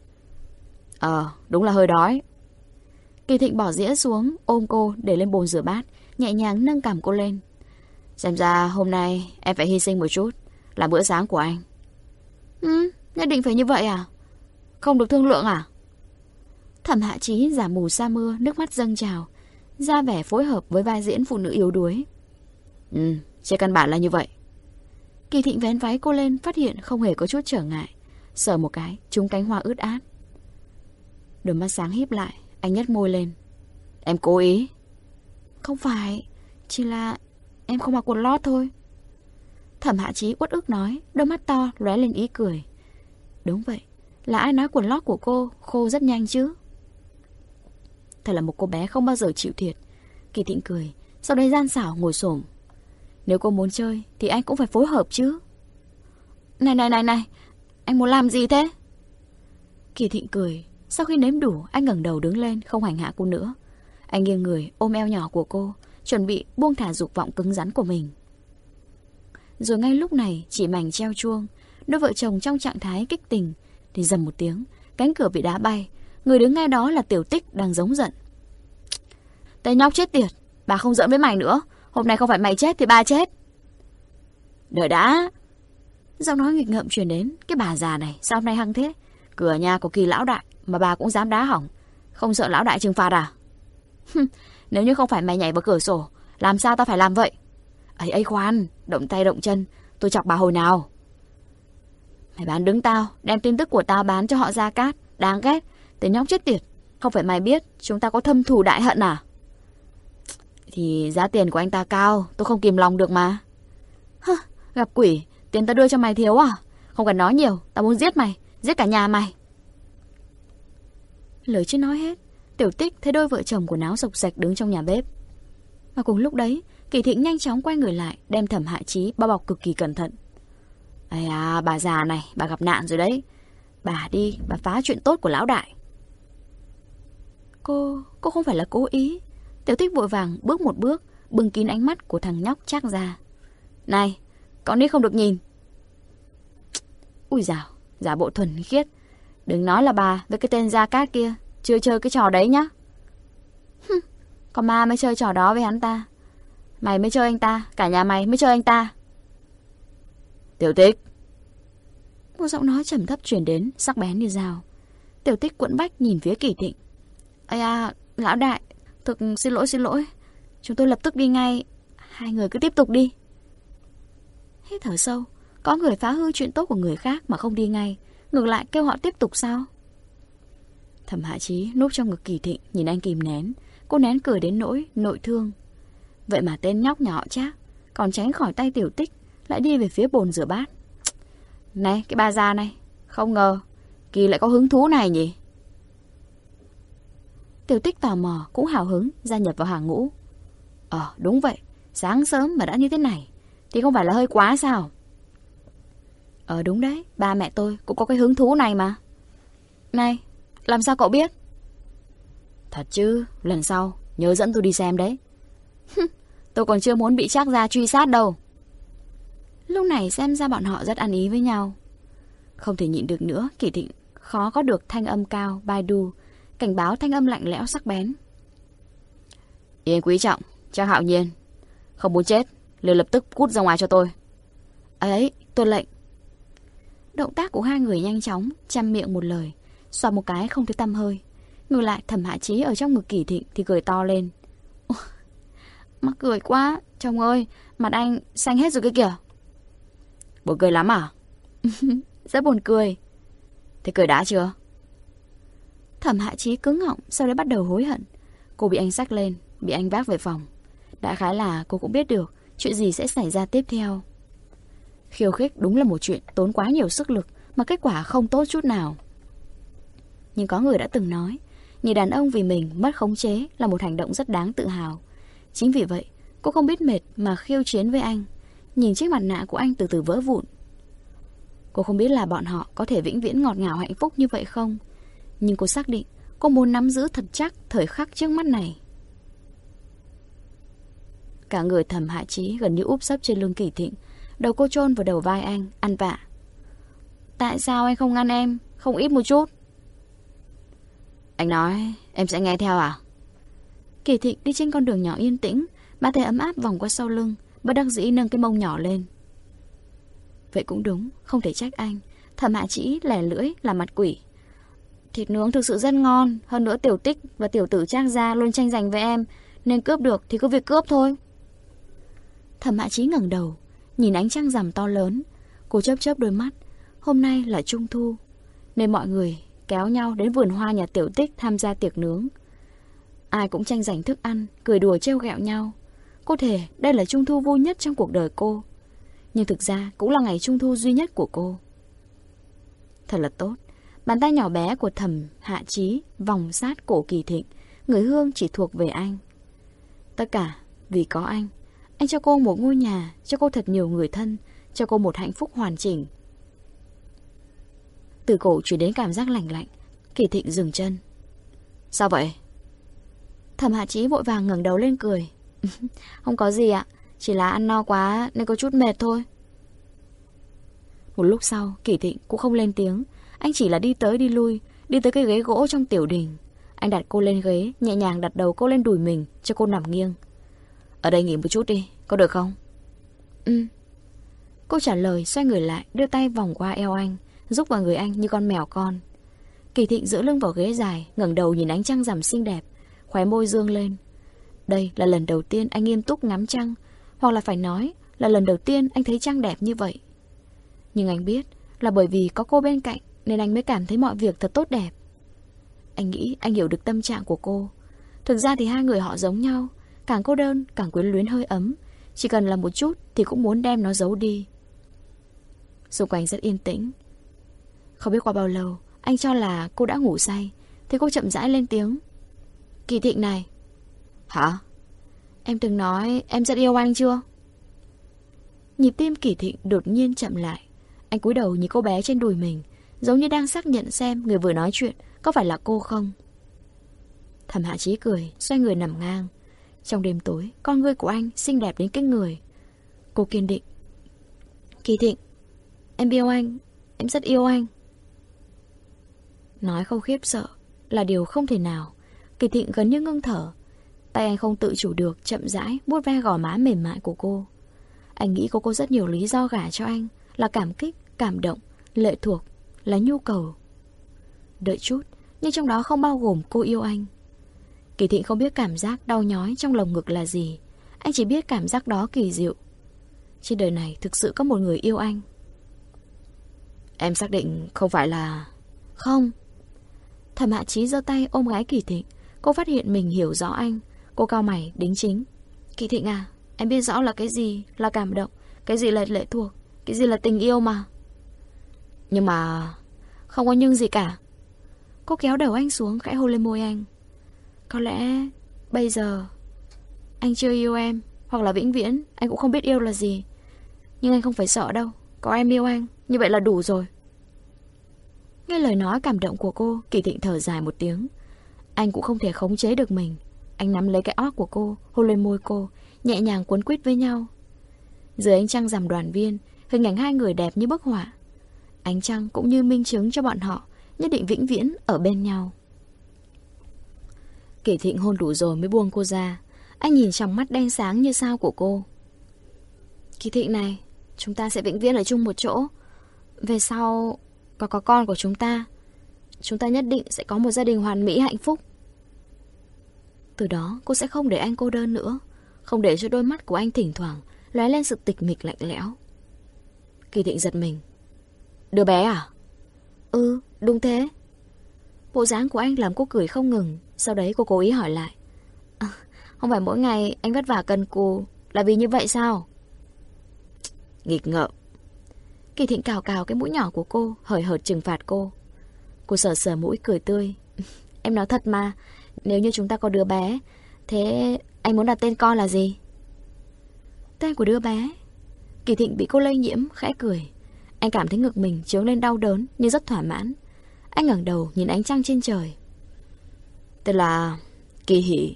Đúng là hơi đói. Kỳ Thịnh bỏ dĩa xuống, ôm cô để lên bồn rửa bát, nhẹ nhàng nâng cằm cô lên. Xem ra hôm nay em phải hy sinh một chút, là bữa sáng của anh. Nhất định phải như vậy à? Không được thương lượng à? Thẩm Hạ Chí giả mù sa mưa, nước mắt dâng trào, ra vẻ phối hợp với vai diễn phụ nữ yếu đuối. Trên căn bản là như vậy. Kỳ Thịnh vén váy cô lên, phát hiện không hề có chút trở ngại, sờ một cái, trúng cánh hoa ướt át. Đôi mắt sáng híp lại, anh nhếch môi lên. Em cố ý. Không phải, chỉ là em không mặc quần lót thôi. Thẩm Hạ Chí uất ức nói, đôi mắt to lóe lên ý cười. Đúng vậy, là ai nói quần lót của cô khô rất nhanh chứ? Thật là một cô bé không bao giờ chịu thiệt. Kỳ Thịnh cười, sau đấy gian xảo ngồi xổm. Nếu cô muốn chơi thì anh cũng phải phối hợp chứ. Này, anh muốn làm gì thế? Kỳ Thịnh cười, sau khi nếm đủ anh ngẩng đầu đứng lên, không hành hạ cô nữa. Anh nghiêng người ôm eo nhỏ của cô, chuẩn bị buông thả dục vọng cứng rắn của mình. Rồi ngay lúc này chỉ mảnh treo chuông, đôi vợ chồng trong trạng thái kích tình thì dầm một tiếng, cánh cửa bị đá bay. Người đứng ngay đó là Tiểu Tích đang giống giận. Tên nhóc chết tiệt, bà không giỡn với mày nữa. Hôm nay không phải mày chết thì ba chết. Đợi đã. Giọng nói nghịch ngợm truyền đến. Cái bà già này sao hôm nay hăng thế? Cửa nhà của Kỳ lão đại mà bà cũng dám đá hỏng. Không sợ lão đại trừng phạt à? Nếu như không phải mày nhảy vào cửa sổ, làm sao tao phải làm vậy? Ấy khoan, động tay động chân, tôi chọc bà hồi nào? Mày bán đứng tao, đem tin tức của tao bán cho họ Gia Cát. Đáng ghét, tên nhóc chết tiệt. Không phải mày biết chúng ta có thâm thù đại hận à? Thì giá tiền của anh ta cao, tôi không kìm lòng được mà. Gặp quỷ, tiền tao đưa cho mày thiếu à? Không cần nói nhiều, tao muốn giết mày, giết cả nhà mày. Lời chưa nói hết, Tiểu Tích thấy đôi vợ chồng quần áo sộc sạch đứng trong nhà bếp. Mà cùng lúc đấy, Kỳ Thịnh nhanh chóng quay người lại, đem Thẩm Hạ Chí bao bọc cực kỳ cẩn thận. Ây à, bà già này, bà gặp nạn rồi đấy. Bà đi, bà phá chuyện tốt của lão đại. Cô không phải là cố ý. Tiểu Tích vội vàng bước một bước, bưng kín ánh mắt của thằng nhóc Trác ra. Này, con nít không được nhìn. Ui dào, giả bộ thuần khiết. Đừng nói là bà với cái tên Gia Cát kia chưa chơi cái trò đấy nhá. Còn ma mới chơi trò đó với hắn ta. Mày mới chơi anh ta, cả nhà mày mới chơi anh ta. Tiểu Tích. Một giọng nói trầm thấp truyền đến, sắc bén như dao. Tiểu Tích quẫn bách nhìn phía Kỳ Thịnh. Ây à, lão đại, thực xin lỗi. Chúng tôi lập tức đi ngay. Hai người cứ tiếp tục đi. Hít thở sâu. Có người phá hư chuyện tốt của người khác mà không đi ngay, ngược lại kêu họ tiếp tục sao? Thẩm Hạ Chí núp trong ngực Kỳ Thịnh, nhìn anh kìm nén. Cô nén cười đến nỗi nội thương. Vậy mà tên nhóc nhỏ Trác còn tránh khỏi tay Tiểu Tích, lại đi về phía bồn rửa bát. Này, cái bà già này, không ngờ Kỳ lại có hứng thú này nhỉ? Tiểu Tích tò mò cũng hào hứng gia nhập vào hàng ngũ. Đúng vậy, sáng sớm mà đã như thế này thì không phải là hơi quá sao? Đúng đấy, ba mẹ tôi cũng có cái hứng thú này mà. Này, làm sao cậu biết? Thật chứ, lần sau nhớ dẫn tôi đi xem đấy. Tôi còn chưa muốn bị Trác gia truy sát đâu. Lúc này xem ra bọn họ rất ăn ý với nhau. Không thể nhịn được nữa, Kỳ Thịnh khó có được thanh âm cao, Baidu, cảnh báo thanh âm lạnh lẽo sắc bén. Yên Quý Trọng, Trác Hạo Nhiên, không muốn chết, liền lập tức cút ra ngoài cho tôi. Ấy, tuân lệnh. Động tác của hai người nhanh chóng, chăm miệng một lời, xoa một cái không thấy tăm hơi. Ngược lại Thẩm Hạ Chí ở trong ngực Kỳ Thịnh thì cười to lên. Mắc cười quá, chồng ơi, mặt anh xanh hết rồi cái kìa. Buồn cười lắm à? Rất buồn cười. Thế cười đã chưa? Thẩm Hạ Chí cứng họng, sau đó bắt đầu hối hận. Cô bị anh xách lên, bị anh vác về phòng. Đại khái là cô cũng biết được chuyện gì sẽ xảy ra tiếp theo. Khiêu khích đúng là một chuyện tốn quá nhiều sức lực mà kết quả không tốt chút nào. Nhưng có người đã từng nói, nhìn đàn ông vì mình mất khống chế là một hành động rất đáng tự hào. Chính vì vậy, cô không biết mệt mà khiêu chiến với anh, nhìn chiếc mặt nạ của anh từ từ vỡ vụn. Cô không biết là bọn họ có thể vĩnh viễn ngọt ngào hạnh phúc như vậy không, nhưng cô xác định cô muốn nắm giữ thật chắc thời khắc trước mắt này. Cả người Thẩm Hạ Chí gần như úp sấp trên lưng Kỳ Thịnh, đầu cô chôn vào đầu vai anh, ăn vạ. Tại sao anh không ngăn em, không ít một chút? Anh nói em sẽ nghe theo à? Kỳ Thịnh đi trên con đường nhỏ yên tĩnh, bàn tay ấm áp vòng qua sau lưng, bất đắc dĩ nâng cái mông nhỏ lên. Vậy cũng đúng, không thể trách anh. Thẩm Hạ Chí lẻ lưỡi làm mặt quỷ. Thịt nướng thực sự rất ngon, hơn nữa Tiểu Tích và tiểu tử Trác gia luôn tranh giành với em, nên cướp được thì cứ việc cướp thôi. Thẩm Hạ Chí ngẩng đầu, nhìn ánh trăng rằm to lớn. Cô chớp chớp đôi mắt. Hôm nay là Trung thu, nên mọi người kéo nhau đến vườn hoa nhà Tiểu Tích tham gia tiệc nướng. Ai cũng tranh giành thức ăn, cười đùa trêu ghẹo nhau. Cô thể đây là Trung thu vui nhất trong cuộc đời cô, nhưng thực ra cũng là ngày Trung thu duy nhất của cô. Thật là tốt. Bàn tay nhỏ bé của Thẩm Hạ Chí vòng sát cổ Kỳ Thịnh. Người hương chỉ thuộc về anh. Tất cả vì có anh. Anh cho cô một ngôi nhà, cho cô thật nhiều người thân, cho cô một hạnh phúc hoàn chỉnh. Từ cổ chuyển đến cảm giác lạnh lạnh. Kỳ Thịnh dừng chân. Sao vậy? Thẩm Hạ Chí vội vàng ngẩng đầu lên cười. Không có gì ạ, chỉ là ăn no quá nên có chút mệt thôi. Một lúc sau, Kỳ Thịnh cũng không lên tiếng. Anh chỉ là đi tới đi lui, đi tới cái ghế gỗ trong tiểu đình. Anh đặt cô lên ghế, nhẹ nhàng đặt đầu cô lên đùi mình, cho cô nằm nghiêng. Ở đây nghỉ một chút đi, có được không? Cô trả lời, xoay người lại, đưa tay vòng qua eo anh, rúc vào người anh như con mèo con. Kỳ Thịnh dựa lưng vào ghế dài, ngẩng đầu nhìn ánh trăng rằm xinh đẹp, khóe môi dương lên. Đây là lần đầu tiên anh nghiêm túc ngắm trăng, hoặc là phải nói là lần đầu tiên anh thấy trăng đẹp như vậy. Nhưng anh biết là bởi vì có cô bên cạnh nên anh mới cảm thấy mọi việc thật tốt đẹp. Anh nghĩ anh hiểu được tâm trạng của cô. Thực ra thì hai người họ giống nhau, càng cô đơn càng quyến luyến hơi ấm. Chỉ cần là một chút thì cũng muốn đem nó giấu đi. Xung quanh rất yên tĩnh. Không biết qua bao lâu, anh cho là cô đã ngủ say thì cô chậm rãi lên tiếng. Kỳ Thịnh này. Hả? Em từng nói em rất yêu anh chưa? Nhịp tim Kỳ Thịnh đột nhiên chậm lại. Anh cúi đầu nhìn cô bé trên đùi mình, giống như đang xác nhận xem người vừa nói chuyện có phải là cô không. Thẩm Hạ Chí cười, xoay người nằm ngang. Trong đêm tối, con ngươi của anh xinh đẹp đến kinh người. Cô kiên định. Kỳ Thịnh, em yêu anh, em rất yêu anh. Nói không khiếp sợ là điều không thể nào. Kỳ Thịnh gần như ngưng thở. Tay anh không tự chủ được chậm rãi vuốt ve gò má mềm mại của cô. Anh nghĩ cô có rất nhiều lý do gả cho anh, là cảm kích, cảm động, lệ thuộc, là nhu cầu. Đợi chút, nhưng trong đó không bao gồm cô yêu anh. Kỳ Thịnh không biết cảm giác đau nhói trong lồng ngực là gì. Anh chỉ biết cảm giác đó kỳ diệu. Trên đời này thực sự có một người yêu anh. Em xác định không phải là... Không. Thẩm Hạ Chí giơ tay ôm gái Kỳ Thịnh. Cô phát hiện mình hiểu rõ anh. Cô cau mày đính chính. Kỳ Thịnh à, em biết rõ là cái gì là cảm động, cái gì là lệ thuộc, cái gì là tình yêu mà. Nhưng mà... Không có nhưng gì cả. Cô kéo đầu anh xuống, khẽ hôn lên môi anh. Có lẽ bây giờ anh chưa yêu em, hoặc là vĩnh viễn anh cũng không biết yêu là gì. Nhưng anh không phải sợ đâu. Có em yêu anh, như vậy là đủ rồi. Nghe lời nói cảm động của cô, Kỳ Thịnh thở dài một tiếng. Anh cũng không thể khống chế được mình. Anh nắm lấy cái ót của cô, hôn lên môi cô, nhẹ nhàng quấn quýt với nhau. Dưới ánh trăng rằm đoàn viên, hình ảnh hai người đẹp như bức họa. Ánh trăng cũng như minh chứng cho bọn họ nhất định vĩnh viễn ở bên nhau. Kỳ Thịnh hôn đủ rồi mới buông cô ra. Anh nhìn trong mắt đen sáng như sao của cô. Kỳ Thịnh này, chúng ta sẽ vĩnh viễn ở chung một chỗ. Về sau có con của chúng ta nhất định sẽ có một gia đình hoàn mỹ hạnh phúc. Từ đó cô sẽ không để anh cô đơn nữa, không để cho đôi mắt của anh thỉnh thoảng lóe lên sự tịch mịch lạnh lẽo. Kỳ Thịnh giật mình. Đứa bé à? Ừ, đúng thế. Bộ dáng của anh làm cô cười không ngừng. Sau đấy cô cố ý hỏi lại. Không phải mỗi ngày anh vất vả cần cù là vì như vậy sao? Nghịch ngợm. Kỳ Thịnh cào cào cái mũi nhỏ của cô, hời hợt trừng phạt cô. Cô sờ sờ mũi cười tươi. Em nói thật mà, nếu như chúng ta có đứa bé, thế anh muốn đặt tên con là gì? Tên của đứa bé? Kỳ Thịnh bị cô lây nhiễm, khẽ cười. Anh cảm thấy ngực mình trướng lên đau đớn nhưng rất thỏa mãn. Anh ngẩng đầu nhìn ánh trăng trên trời. Tên là Kỳ Hỷ.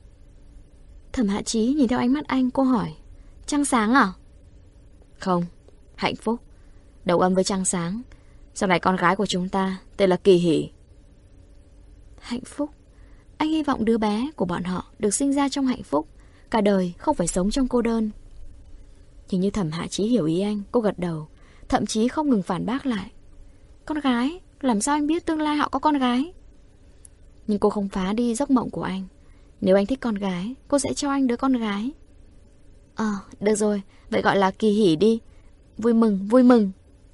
Thẩm Hạ Chí nhìn theo ánh mắt anh, cô hỏi. Trăng sáng à? Không, hạnh phúc. Đồng âm với trăng sáng. Sau này con gái của chúng ta tên là Kỳ Hỷ. Hạnh phúc. Anh hy vọng đứa bé của bọn họ được sinh ra trong hạnh phúc, cả đời không phải sống trong cô đơn. Hình như Thẩm Hạ Chí hiểu ý anh, cô gật đầu, thậm chí không ngừng phản bác lại. Con gái? Làm sao anh biết tương lai họ có con gái? Nhưng cô không phá đi giấc mộng của anh. Nếu anh thích con gái, cô sẽ cho anh đứa con gái. Được rồi, vậy gọi là Kỳ Hỷ đi. Vui mừng, vui mừng.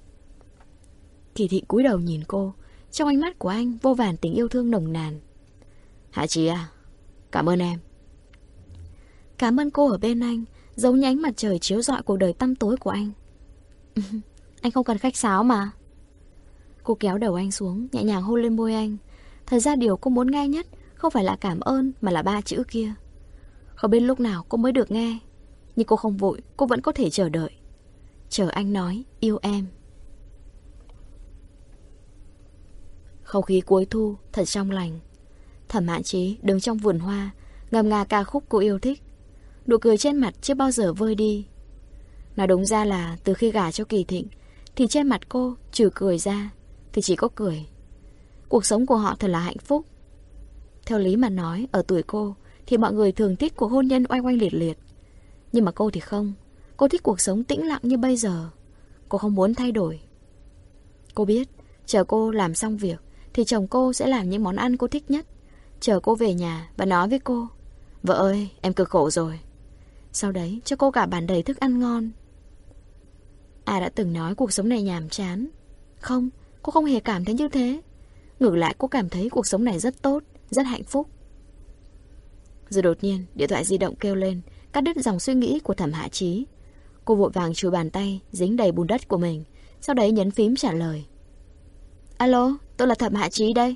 Kỳ Thị cúi đầu nhìn cô. Trong ánh mắt của anh vô vàn tình yêu thương nồng nàn. Hạ Chí à, cảm ơn em. Cảm ơn cô ở bên anh, giống như ánh mặt trời chiếu rọi cuộc đời tăm tối của anh. Anh không cần khách sáo mà. Cô kéo đầu anh xuống, nhẹ nhàng hôn lên môi anh. Thật ra điều cô muốn nghe nhất không phải là cảm ơn, mà là ba chữ kia. Không biết lúc nào cô mới được nghe, nhưng cô không vội, cô vẫn có thể chờ đợi. Chờ anh nói yêu em. Không khí cuối thu thật trong lành. Thẩm Hạ Chí đứng trong vườn hoa, ngâm nga ca khúc cô yêu thích. Nụ cười trên mặt chưa bao giờ vơi đi. Nói đúng ra là từ khi gả cho Kỳ Thịnh thì trên mặt cô trừ cười ra thì chỉ có cười. Cuộc sống của họ thật là hạnh phúc. Theo lý mà nói, ở tuổi cô thì mọi người thường thích cuộc hôn nhân oanh oanh liệt liệt. Nhưng mà cô thì không. Cô thích cuộc sống tĩnh lặng như bây giờ. Cô không muốn thay đổi. Cô biết chờ cô làm xong việc thì chồng cô sẽ làm những món ăn cô thích nhất, chờ cô về nhà và nói với cô: vợ ơi, em cực khổ rồi. Sau đấy cho cô cả bàn đầy thức ăn ngon. Ai đã từng nói cuộc sống này nhàm chán? Không, cô không hề cảm thấy như thế. Ngược lại cô cảm thấy cuộc sống này rất tốt, rất hạnh phúc. Rồi đột nhiên điện thoại di động kêu lên, cắt đứt dòng suy nghĩ của Thẩm Hạ Chí. Cô vội vàng chùi bàn tay dính đầy bùn đất của mình, sau đấy nhấn phím trả lời. Alo, tôi là Thẩm Hạ Chí đây.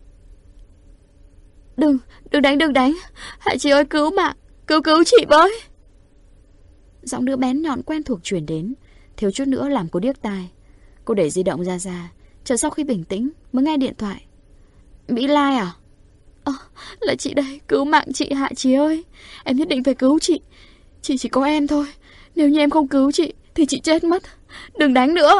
Đừng đánh. Hạ Chí ơi, cứu mạng, cứu chị với. Giọng nữ bén nhọn quen thuộc truyền đến, thiếu chút nữa làm cô điếc tai. Cô để di động ra, chờ sau khi bình tĩnh mới nghe điện thoại. Mỹ Lai à? Là chị đây, cứu mạng chị Hạ Chí ơi. Em nhất định phải cứu chị. Chị chỉ có em thôi. Nếu như em không cứu chị thì chị chết mất. Đừng đánh nữa.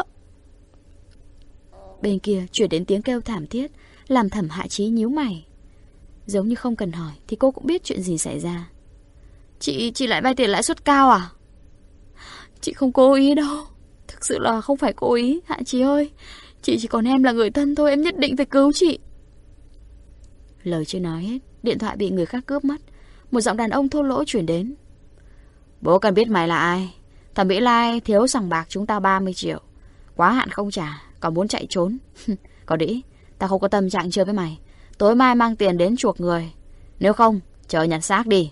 Bên kia chuyển đến tiếng kêu thảm thiết, làm Thẩm Hạ Chí nhíu mày. Giống như không cần hỏi thì cô cũng biết chuyện gì xảy ra. Chị lại vay tiền lãi suất cao à? Chị không cố ý đâu. Thực sự là không phải cố ý, Hạ Chí ơi. Chị chỉ còn em là người thân thôi, em nhất định phải cứu chị. Lời chưa nói hết, điện thoại bị người khác cướp mất. Một giọng đàn ông thô lỗ chuyển đến. Bố cần biết mày là ai. Thẩm Mỹ Lai thiếu sòng bạc chúng ta 30 triệu. Quá hạn không trả, còn muốn chạy trốn. Có đĩ, tao không có tâm trạng chơi với mày. Tối mai mang tiền đến chuộc người. Nếu không, chờ nhặt xác đi.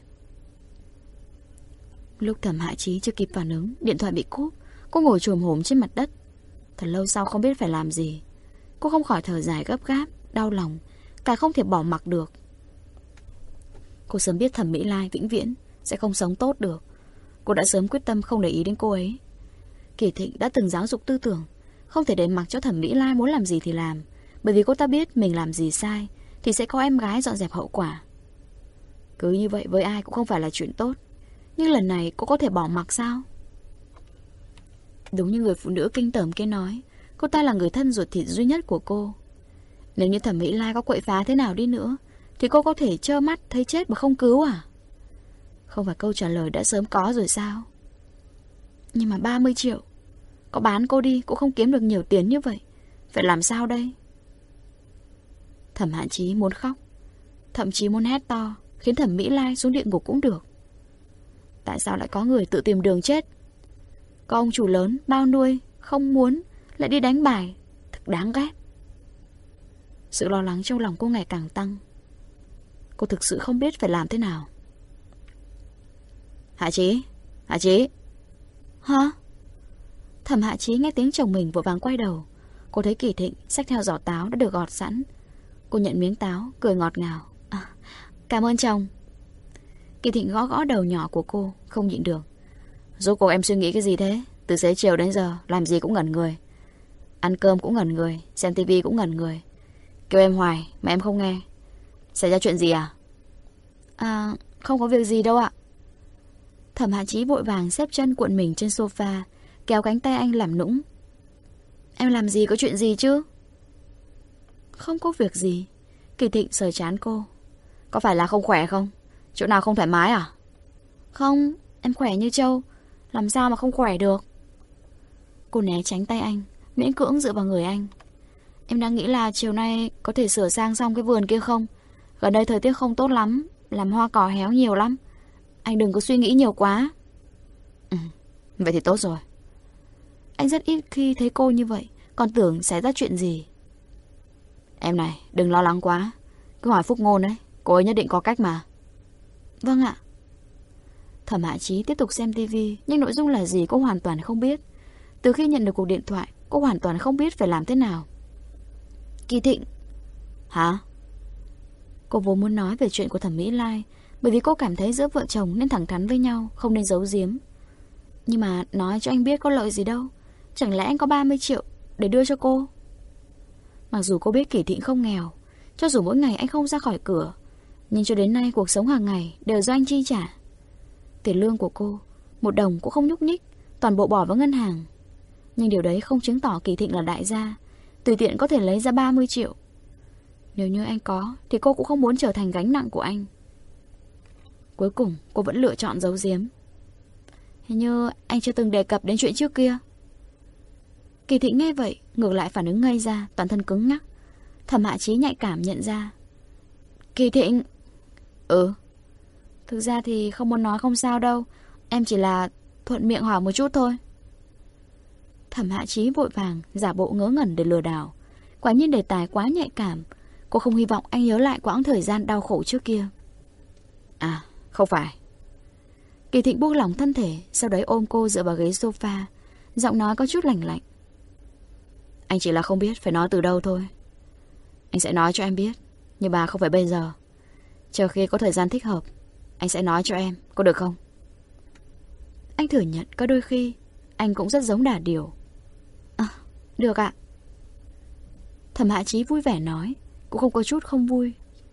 Lúc Thẩm Hạ Chí chưa kịp phản ứng, điện thoại bị cúp. Cô ngồi chồm hổm trên mặt đất. Thật lâu sau không biết phải làm gì. Cô không khỏi thở dài gấp gáp, đau lòng, cả không thể bỏ mặc được. Cô sớm biết Thẩm Mỹ Lai vĩnh viễn sẽ không sống tốt được. Cô đã sớm quyết tâm không để ý đến cô ấy. Kỳ Thịnh đã từng giáo dục tư tưởng không thể để mặc cho Thẩm Mỹ Lai muốn làm gì thì làm, bởi vì cô ta biết mình làm gì sai thì sẽ có em gái dọn dẹp hậu quả. Cứ như vậy với ai cũng không phải là chuyện tốt. Nhưng lần này cô có thể bỏ mặc sao? Đúng như người phụ nữ kinh tởm kia nói, cô ta là người thân ruột thịt duy nhất của cô. Nếu như Thẩm Mỹ Lai có quậy phá thế nào đi nữa thì cô có thể trơ mắt thấy chết mà không cứu à? Không phải câu trả lời đã sớm có rồi sao? Nhưng mà 30 triệu, có bán cô đi cũng không kiếm được nhiều tiền như vậy. Phải làm sao đây? Thẩm Hạn Chí muốn khóc, thậm chí muốn hét to, khiến Thẩm Mỹ Lai xuống địa ngục cũng được. Tại sao lại có người tự tìm đường chết? Có ông chủ lớn bao nuôi, không muốn lại đi đánh bài, thật đáng ghét. Sự lo lắng trong lòng cô ngày càng tăng. Cô thực sự không biết phải làm thế nào. Hạ Chí, Hạ Chí. Hả? Thẩm Hạ Chí nghe tiếng chồng mình vội vàng quay đầu. Cô thấy Kỳ Thịnh xách theo giỏ táo đã được gọt sẵn. Cô nhận miếng táo, cười ngọt ngào. Cảm ơn chồng. Kỳ Thịnh gõ gõ đầu nhỏ của cô, không nhịn được. Rốt cuộc em suy nghĩ cái gì thế? Từ xế chiều đến giờ làm gì cũng ngẩn người. Ăn cơm cũng ngẩn người, xem tivi cũng ngẩn người. Kêu em hoài mà em không nghe. Xảy ra chuyện gì à? Không có việc gì đâu ạ. Thẩm Hạ Chí vội vàng xếp chân cuộn mình trên sofa, kéo cánh tay anh làm nũng. Em làm gì có chuyện gì chứ? Không có việc gì. Kỳ Thịnh sờ trán cô. Có phải là không khỏe không? Chỗ nào không thoải mái à? Không, em khỏe như trâu. Làm sao mà không khỏe được? Cô né tránh tay anh, miễn cưỡng dựa vào người anh. Em đang nghĩ là chiều nay có thể sửa sang xong cái vườn kia không? Gần đây thời tiết không tốt lắm, làm hoa cỏ héo nhiều lắm. Anh đừng có suy nghĩ nhiều quá. Vậy thì tốt rồi. Anh rất ít khi thấy cô như vậy, còn tưởng xảy ra chuyện gì. Em này, đừng lo lắng quá. Cứ hỏi Phúc Ngôn đấy, cô ấy nhất định có cách mà. Vâng ạ. Thẩm Hạ Chí tiếp tục xem tivi, nhưng nội dung là gì cô hoàn toàn không biết. Từ khi nhận được cuộc điện thoại, cô hoàn toàn không biết phải làm thế nào. Kỳ Thịnh. Hả? Cô vốn muốn nói về chuyện của Thẩm Mỹ Lai, bởi vì cô cảm thấy giữa vợ chồng nên thẳng thắn với nhau, không nên giấu giếm. Nhưng mà nói cho anh biết có lợi gì đâu. Chẳng lẽ anh có 30 triệu để đưa cho cô? Mặc dù cô biết Kỳ Thịnh không nghèo, cho dù mỗi ngày anh không ra khỏi cửa, nhưng cho đến nay cuộc sống hàng ngày đều do anh chi trả. Tiền lương của cô, một đồng cũng không nhúc nhích, toàn bộ bỏ vào ngân hàng. Nhưng điều đấy không chứng tỏ Kỳ Thịnh là đại gia, tùy tiện có thể lấy ra 30 triệu. Nếu như anh có, thì cô cũng không muốn trở thành gánh nặng của anh. Cuối cùng cô vẫn lựa chọn giấu giếm. Hình như anh chưa từng đề cập đến chuyện trước kia. Kỳ Thịnh nghe vậy, ngược lại phản ứng ngây ra, toàn thân cứng nhắc. Thẩm Hạ Chí nhạy cảm nhận ra. Kỳ Thịnh. Thực ra thì không muốn nói không sao đâu. Em chỉ là thuận miệng hỏi một chút thôi. Thẩm Hạ Chí vội vàng giả bộ ngớ ngẩn để lừa đảo. Quả nhiên đề tài quá nhạy cảm. Cô không hy vọng anh nhớ lại quãng thời gian đau khổ trước kia. Không phải. Kỳ Thịnh buông lỏng thân thể, sau đấy ôm cô dựa vào ghế sofa, giọng nói có chút lạnh lạnh. Anh chỉ là không biết phải nói từ đâu thôi. Anh sẽ nói cho em biết, nhưng mà không phải bây giờ. Chờ khi có thời gian thích hợp, anh sẽ nói cho em, có được không? Anh thừa nhận có đôi khi anh cũng rất giống Đà Điểu. Được ạ. Thẩm Hạ Chí vui vẻ nói, cũng không có chút không vui.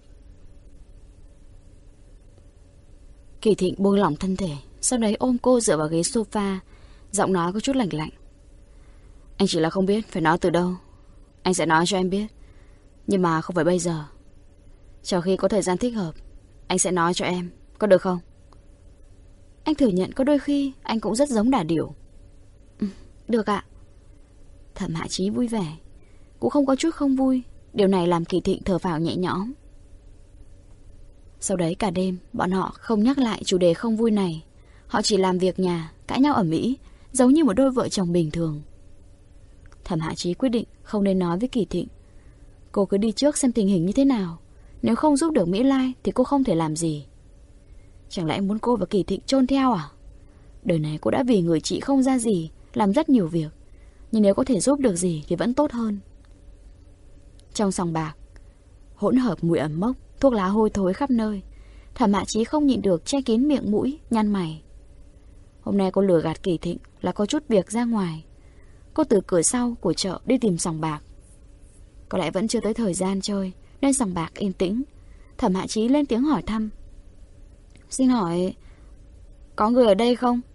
Kỳ Thịnh buông lỏng thân thể, sau đấy ôm cô dựa vào ghế sofa, giọng nói có chút lạnh lạnh. Anh chỉ là không biết phải nói từ đâu. Anh sẽ nói cho em biết, nhưng mà không phải bây giờ. Chờ khi có thời gian thích hợp, anh sẽ nói cho em, có được không? Anh thừa nhận có đôi khi anh cũng rất giống Đà Điểu. Được ạ. Thẩm Hạ Chí vui vẻ, cũng không có chút không vui. Điều này làm Kỳ Thịnh thở phào nhẹ nhõm. Sau đấy cả đêm bọn họ không nhắc lại chủ đề không vui này. Họ chỉ làm việc nhà, cãi nhau ầm ĩ, giống như một đôi vợ chồng bình thường. Thẩm Hạ Chí quyết định không nên nói với Kỳ Thịnh. Cô cứ đi trước xem tình hình như thế nào. Nếu không giúp được Mỹ Lai thì cô không thể làm gì. Chẳng lẽ muốn cô và Kỳ Thịnh chôn theo à? Đời này cô đã vì người chị không ra gì, làm rất nhiều việc. Nhưng nếu có thể giúp được gì thì vẫn tốt hơn. Trong sòng bạc, hỗn hợp mùi ẩm mốc, thuốc lá hôi thối khắp nơi. Thẩm Hạ Chí không nhịn được che kín miệng mũi, nhăn mày. Hôm nay cô lừa gạt Kỳ Thịnh là có chút việc ra ngoài. Cô từ cửa sau của chợ đi tìm sòng bạc. Có lẽ vẫn chưa tới thời gian chơi nên sòng bạc yên tĩnh. Thẩm Hạ Chí lên tiếng hỏi thăm. Xin hỏi, có người ở đây không?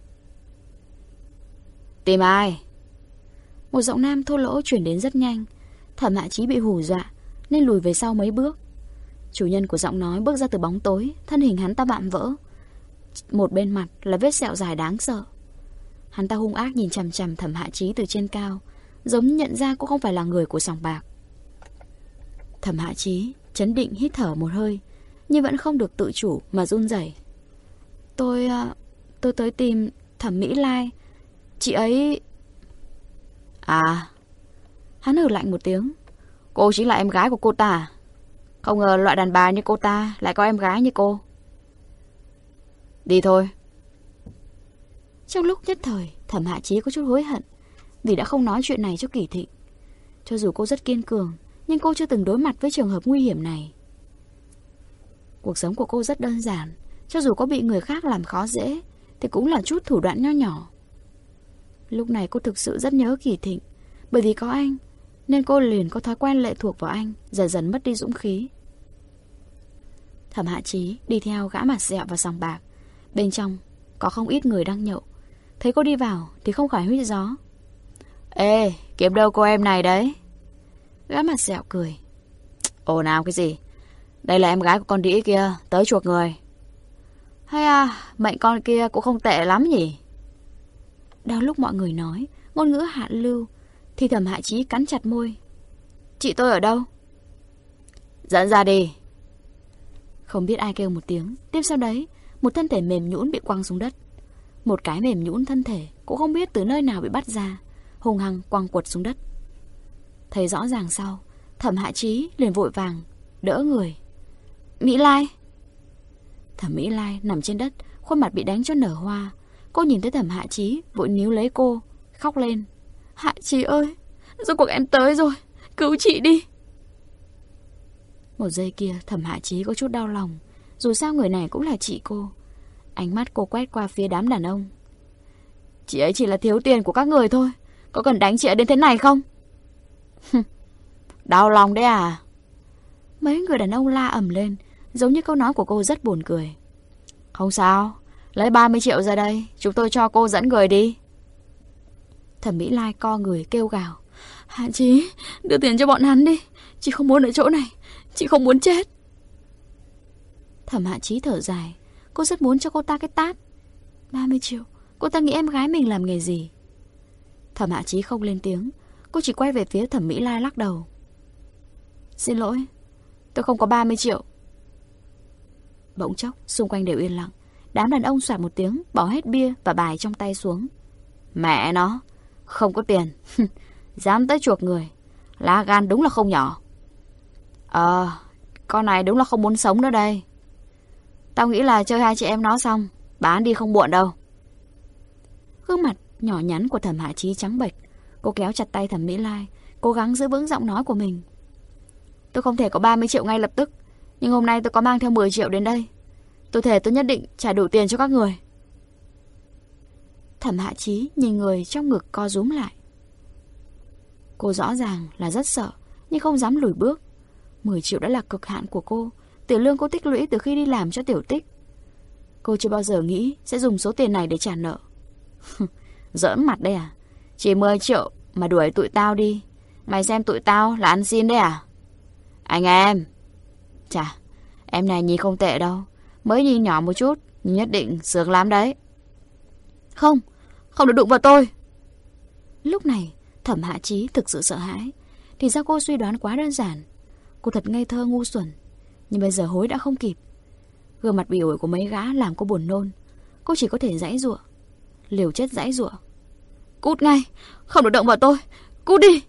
Tìm ai? Một giọng nam thô lỗ chuyển đến rất nhanh. Thẩm Hạ Chí bị hù dọa nên lùi về sau mấy bước. Chủ nhân của giọng nói bước ra từ bóng tối. Thân hình hắn ta vạm vỡ, một bên mặt là vết sẹo dài đáng sợ. Hắn ta hung ác nhìn chằm chằm Thẩm Hạ Chí từ trên cao, giống như nhận ra cô không phải là người của sòng bạc. Thẩm Hạ Chí chấn định hít thở một hơi, nhưng vẫn không được tự chủ mà run rẩy. Tôi tới tìm Thẩm Mỹ Lai. Chị ấy... À... Hắn hừ lạnh một tiếng. Cô chính là em gái của cô ta. Không ngờ loại đàn bà như cô ta lại có em gái như cô. Đi thôi. Trong lúc nhất thời, Thẩm Hạ Chí có chút hối hận vì đã không nói chuyện này cho Kỳ Thịnh. Cho dù cô rất kiên cường, nhưng cô chưa từng đối mặt với trường hợp nguy hiểm này. Cuộc sống của cô rất đơn giản. Cho dù có bị người khác làm khó dễ thì cũng là chút thủ đoạn nho nhỏ. Lúc này cô thực sự rất nhớ Kỳ Thịnh. Bởi vì có anh nên cô liền có thói quen lệ thuộc vào anh, dần dần mất đi dũng khí. Thẩm Hạ Chí đi theo gã mặt sẹo vào sòng bạc. Bên trong có không ít người đang nhậu. Thấy cô đi vào thì không khỏi huýt gió. Ê, kiếm đâu cô em này đấy? Gã mặt sẹo cười. Ồ nào cái gì? Đây là em gái của con đĩ kia, tới chuộc người. Hay à, mệnh con kia cũng không tệ lắm nhỉ? Đang lúc mọi người nói ngôn ngữ hạ lưu thì Thẩm Hạ Chí cắn chặt môi. Chị tôi ở đâu? Dẫn ra đi. Không biết ai kêu một tiếng. Tiếp sau đấy, một thân thể mềm nhũn bị quăng xuống đất. Một cái mềm nhũn thân thể cũng không biết từ nơi nào bị bắt ra, hung hăng quăng quật xuống đất. Thấy rõ ràng sau, Thẩm Hạ Chí liền vội vàng đỡ người. Mỹ Lai. Thẩm Mỹ Lai nằm trên đất, khuôn mặt bị đánh cho nở hoa. Cô nhìn thấy Thẩm Hạ Chí vội níu lấy cô, khóc lên. Hạ Chí ơi, rốt cuộc em tới rồi, cứu chị đi. Một giây kia Thẩm Hạ Chí có chút đau lòng. Dù sao người này cũng là chị cô. Ánh mắt cô quét qua phía đám đàn ông. Chị ấy chỉ là thiếu tiền của các người thôi, có cần đánh chị ấy đến thế này không? Đau lòng đấy à? Mấy người đàn ông la ầm lên, giống như câu nói của cô rất buồn cười. Không sao, lấy 30 triệu ra đây, chúng tôi cho cô dẫn người đi. Thẩm Mỹ Lai co người kêu gào. Hạ Chí, đưa tiền cho bọn hắn đi, chị không muốn ở chỗ này, chị không muốn chết. Thẩm Hạ Chí thở dài. Cô rất muốn cho cô ta cái tát. 30 triệu, cô ta nghĩ em gái mình làm nghề gì? Thẩm Hạ Chí không lên tiếng. Cô chỉ quay về phía Thẩm Mỹ Lai lắc đầu. Xin lỗi, tôi không có 30 triệu. Bỗng chốc xung quanh đều yên lặng. Đám đàn ông soạt một tiếng, bỏ hết bia và bài trong tay xuống. Mẹ nó, không có tiền. Dám tới chuộc người, lá gan đúng là không nhỏ. Con này đúng là không muốn sống nữa đây. Tao nghĩ là chơi hai chị em nó xong, bán đi không muộn đâu. Gương mặt nhỏ nhắn của Thẩm Hạ Chí trắng bệch. Cô kéo chặt tay Thẩm Mỹ Lai, cố gắng giữ vững giọng nói của mình. Tôi không thể có 30 triệu ngay lập tức, nhưng hôm nay tôi có mang theo 10 triệu đến đây. Tôi thề tôi nhất định trả đủ tiền cho các người. Thẩm Hạ Chí nhìn người trong ngực co rúm lại. Cô rõ ràng là rất sợ, nhưng không dám lùi bước. 10 triệu đã là cực hạn của cô. Tiền lương cô tích lũy từ khi đi làm cho Tiểu Tích. Cô chưa bao giờ nghĩ sẽ dùng số tiền này để trả nợ. Giỡn mặt đây à? Chỉ 10 triệu mà đuổi tụi tao đi. Mày xem tụi tao là ăn xin đấy à? Anh em. Chà, em này nhìn không tệ đâu. Mới nhìn nhỏ một chút, nhưng nhất định sướng lắm đấy. Không, không được đụng vào tôi. Lúc này Thẩm Hạ Chí thực sự sợ hãi. Thì ra cô suy đoán quá đơn giản. Cô thật ngây thơ ngu xuẩn. Nhưng bây giờ hối đã không kịp. Gương mặt bị ổi của mấy gã làm cô buồn nôn. Cô chỉ có thể giãy giụa, liều chết giãy giụa. Cút ngay, không được động vào tôi. Cút đi.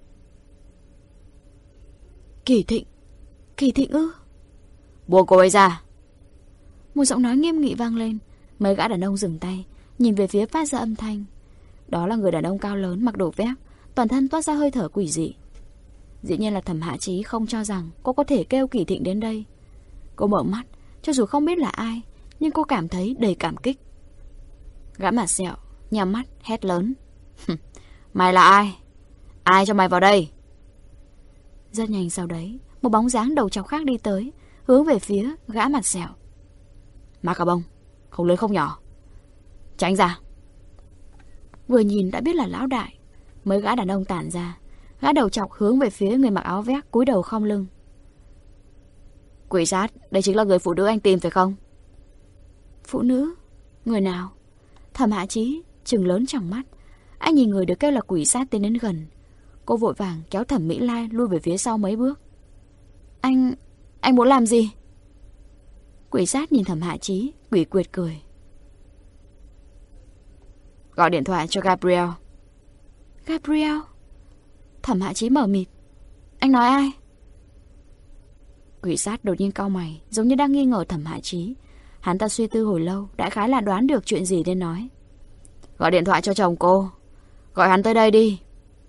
Kỳ Thịnh ư? Buông cô ấy ra. Một giọng nói nghiêm nghị vang lên. Mấy gã đàn ông dừng tay, nhìn về phía phát ra âm thanh. Đó là người đàn ông cao lớn mặc đồ vest, toàn thân toát ra hơi thở quỷ dị. Dĩ nhiên là Thẩm Hạ Chí không cho rằng cô có thể kêu Kỳ Thịnh đến đây. Cô mở mắt, cho dù không biết là ai, nhưng cô cảm thấy đầy cảm kích. Gã mặt sẹo nhắm mắt hét lớn. Mày là ai? Ai cho mày vào đây? Rất nhanh sau đấy, một bóng dáng đầu trọc khác đi tới, hướng về phía gã mặt sẹo. Macabong, không lớn không nhỏ. Tránh ra. Vừa nhìn đã biết là lão đại. Mấy gã đàn ông tản ra. Gã đầu chọc hướng về phía người mặc áo vét cúi đầu khom lưng. Quỷ sát, đây chính là người phụ nữ anh tìm phải không? Phụ nữ? Người nào? Thẩm Hạ Chí trừng lớn trong mắt. Anh nhìn người được kêu là quỷ sát tiến đến gần. Cô vội vàng kéo Thẩm Mỹ Lai lui về phía sau mấy bước. Anh muốn làm gì? Quỷ sát nhìn Thẩm Hạ Chí, quỷ quyệt cười. Gọi điện thoại cho Gabriel. Gabriel? Thẩm Hạ Chí mở mịt. Anh nói ai? Quỷ sát đột nhiên cau mày, giống như đang nghi ngờ Thẩm Hạ Chí. Hắn ta suy tư hồi lâu, đại khái là đoán được chuyện gì nên nói. Gọi điện thoại cho chồng cô. Gọi hắn tới đây đi.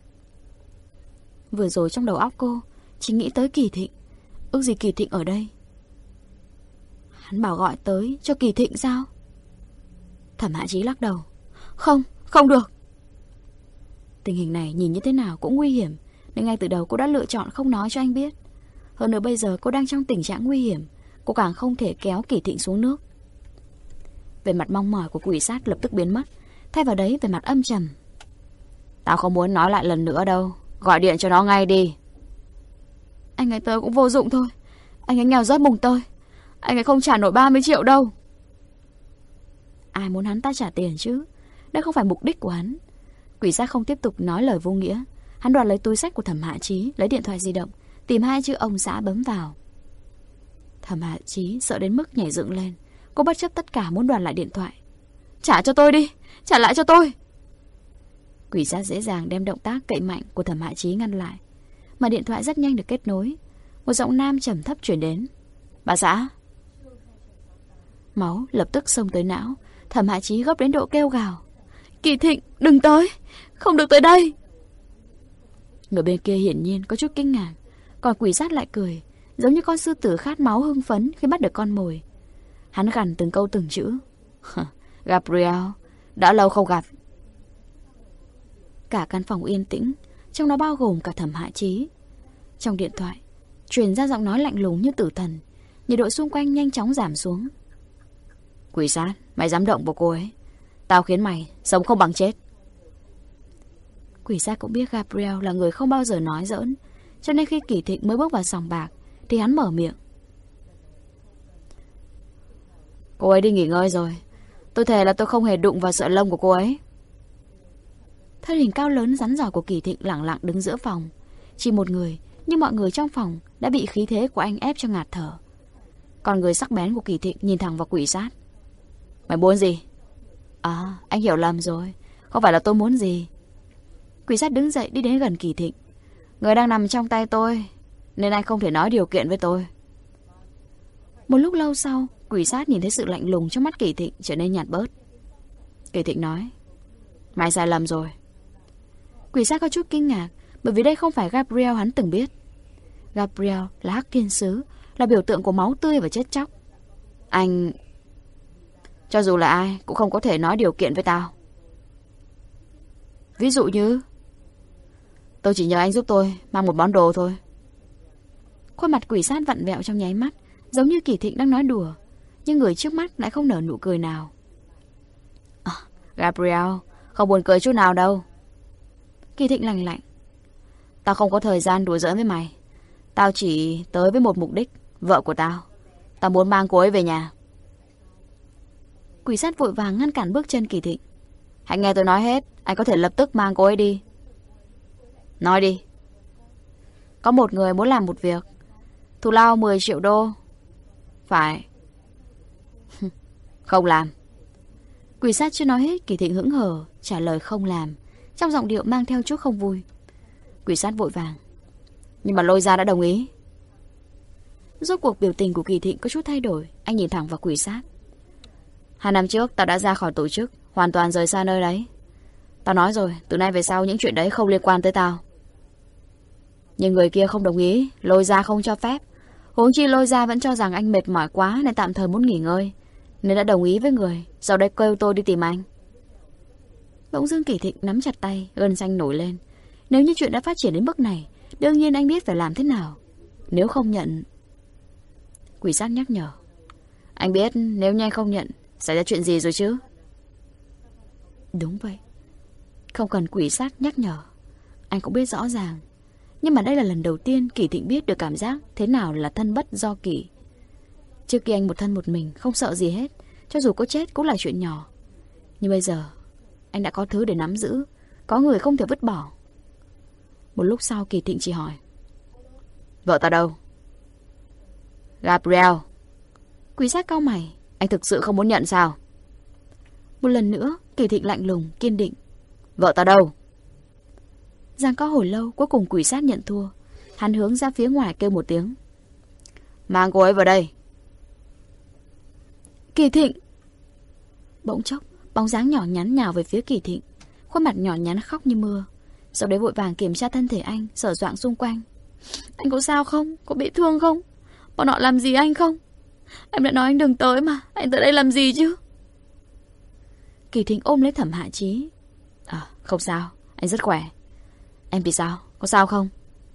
Vừa rồi trong đầu óc cô chỉ nghĩ tới Kỳ Thịnh. Ước gì Kỳ Thịnh ở đây. Hắn bảo gọi tới cho Kỳ Thịnh sao? Thẩm Hạ Chí lắc đầu. Không được. Tình hình này nhìn như thế nào cũng nguy hiểm, nên ngay từ đầu cô đã lựa chọn không nói cho anh biết. Hơn nữa bây giờ cô đang trong tình trạng nguy hiểm, cô càng không thể kéo Kỳ Thịnh xuống nước. Vẻ mặt mong mỏi của quỷ sát lập tức biến mất, thay vào đấy vẻ mặt âm trầm. Tao không muốn nói lại lần nữa đâu. Gọi điện cho nó ngay đi. Anh ấy tới cũng vô dụng thôi. Anh ấy nghèo rớt mùng tơi. Anh ấy không trả nổi 30 triệu đâu. Ai muốn hắn ta trả tiền chứ? Đây không phải mục đích của hắn. Quỷ sát không tiếp tục nói lời vô nghĩa. Hắn đoạt lấy túi xách của Thẩm Hạ Chí, lấy điện thoại di động, tìm 2 chữ ông xã bấm vào. Thẩm Hạ Chí sợ đến mức nhảy dựng lên. Cô bất chấp tất cả muốn đoạt lại điện thoại. Trả cho tôi đi, trả lại cho tôi. Quỷ sát dễ dàng đem động tác cậy mạnh của Thẩm Hạ Chí ngăn lại. Mà điện thoại rất nhanh được kết nối. Một giọng nam trầm thấp truyền đến. Bà xã. Máu lập tức xông tới não. Thẩm Hạ Chí gấp đến độ kêu gào. Kỳ Thịnh, đừng tới, không được tới đây. Người bên kia hiển nhiên có chút kinh ngạc, còn quỷ sát lại cười, giống như con sư tử khát máu hưng phấn khi bắt được con mồi. Hắn gằn từng câu từng chữ. Gabriel, đã lâu không gặp. Cả căn phòng yên tĩnh, trong đó bao gồm cả Thẩm Hạ Chí. Trong điện thoại truyền ra giọng nói lạnh lùng như tử thần. Nhiệt độ xung quanh nhanh chóng giảm xuống. Quỷ sát, mày dám động vào cô ấy, tao khiến mày sống không bằng chết. Quỷ sát cũng biết Gabriel là người không bao giờ nói giỡn, cho nên khi Kỳ Thịnh mới bước vào sòng bạc thì hắn mở miệng. Cô ấy đi nghỉ ngơi rồi. Tôi thề là tôi không hề đụng vào sợi lông của cô ấy. Thân hình cao lớn rắn giỏi của Kỳ Thịnh lẳng lặng đứng giữa phòng. Chỉ một người, nhưng mọi người trong phòng đã bị khí thế của anh ép cho ngạt thở. Còn người sắc bén của Kỳ Thịnh nhìn thẳng vào quỷ sát. Mày muốn gì? À, anh hiểu lầm rồi. Không phải là tôi muốn gì. Quỷ sát đứng dậy đi đến gần Kỳ Thịnh. Người đang nằm trong tay tôi, nên anh không thể nói điều kiện với tôi. Một lúc lâu sau, quỷ sát nhìn thấy sự lạnh lùng trong mắt Kỳ Thịnh trở nên nhạt bớt. Kỳ Thịnh nói. Mày sai lầm rồi. Quỷ sát có chút kinh ngạc, bởi vì đây không phải Gabriel hắn từng biết. Gabriel là hắc thiên sứ, là biểu tượng của máu tươi và chết chóc. Anh... Cho dù là ai cũng không có thể nói điều kiện với tao. Ví dụ như... Tôi chỉ nhờ anh giúp tôi mang một món đồ thôi. Khuôn mặt quỷ sát vặn vẹo trong nháy mắt, giống như Kỳ Thịnh đang nói đùa, nhưng người trước mắt lại không nở nụ cười nào. Gabriel, không buồn cười chút nào đâu. Kỳ Thịnh lạnh lạnh. Tao không có thời gian đùa giỡn với mày. Tao chỉ tới với một mục đích, vợ của tao. Tao muốn mang cô ấy về nhà. Quỷ sát vội vàng ngăn cản bước chân Kỳ Thịnh. Hãy nghe tôi nói hết, anh có thể lập tức mang cô ấy đi. Nói đi. Có một người muốn làm một việc, thù lao 10 triệu đô. Phải. Không làm. Quỷ sát chưa nói hết, Kỳ Thịnh hững hờ trả lời không làm, trong giọng điệu mang theo chút không vui. Quỷ sát vội vàng. Nhưng mà Lôi Gia đã đồng ý. Rốt cuộc biểu tình của Kỳ Thịnh có chút thay đổi. Anh nhìn thẳng vào quỷ sát. 2 năm trước tao đã ra khỏi tổ chức, hoàn toàn rời xa nơi đấy. Tao nói rồi, từ nay về sau những chuyện đấy không liên quan tới tao. Nhưng người kia không đồng ý, Lôi Gia không cho phép. Huống chi Lôi Gia vẫn cho rằng anh mệt mỏi quá nên tạm thời muốn nghỉ ngơi, nên đã đồng ý với người. Sau đây kêu tôi đi tìm anh. Bỗng dưng Kỳ Thịnh nắm chặt tay, gân xanh nổi lên. Nếu như chuyện đã phát triển đến mức này, đương nhiên anh biết phải làm thế nào. Nếu không nhận... Quỷ sát nhắc nhở. Anh biết nếu như anh không nhận, xảy ra chuyện gì rồi chứ? Đúng vậy. Không cần quỷ sát nhắc nhở, anh cũng biết rõ ràng. Nhưng mà đây là lần đầu tiên Kỳ Thịnh biết được cảm giác thế nào là thân bất do kỷ. Trước kia anh một thân một mình, không sợ gì hết, cho dù có chết cũng là chuyện nhỏ. Nhưng bây giờ anh đã có thứ để nắm giữ, có người không thể vứt bỏ. Một lúc sau Kỳ Thịnh chỉ hỏi: vợ ta đâu? Gabriel. Quỷ sát cau mày: anh thực sự không muốn nhận sao? Một lần nữa Kỳ Thịnh lạnh lùng kiên định: vợ ta đâu? Giằng co hồi lâu, cuối cùng quỷ sát nhận thua. Hắn hướng ra phía ngoài kêu một tiếng: mang cô ấy vào đây. Kỳ Thịnh! Bỗng chốc, bóng dáng nhỏ nhắn nhào về phía Kỳ Thịnh, khuôn mặt nhỏ nhắn khóc như mưa. Sau đấy vội vàng kiểm tra thân thể anh, sờ soạng xung quanh. Anh có sao không? Có bị thương không? Bọn họ làm gì anh không? Em đã nói anh đừng tới mà, anh tới đây làm gì chứ? Kỳ Thịnh ôm lấy Thẩm Hạ Chí. Không sao, anh rất khỏe. Em thì sao? Có sao không?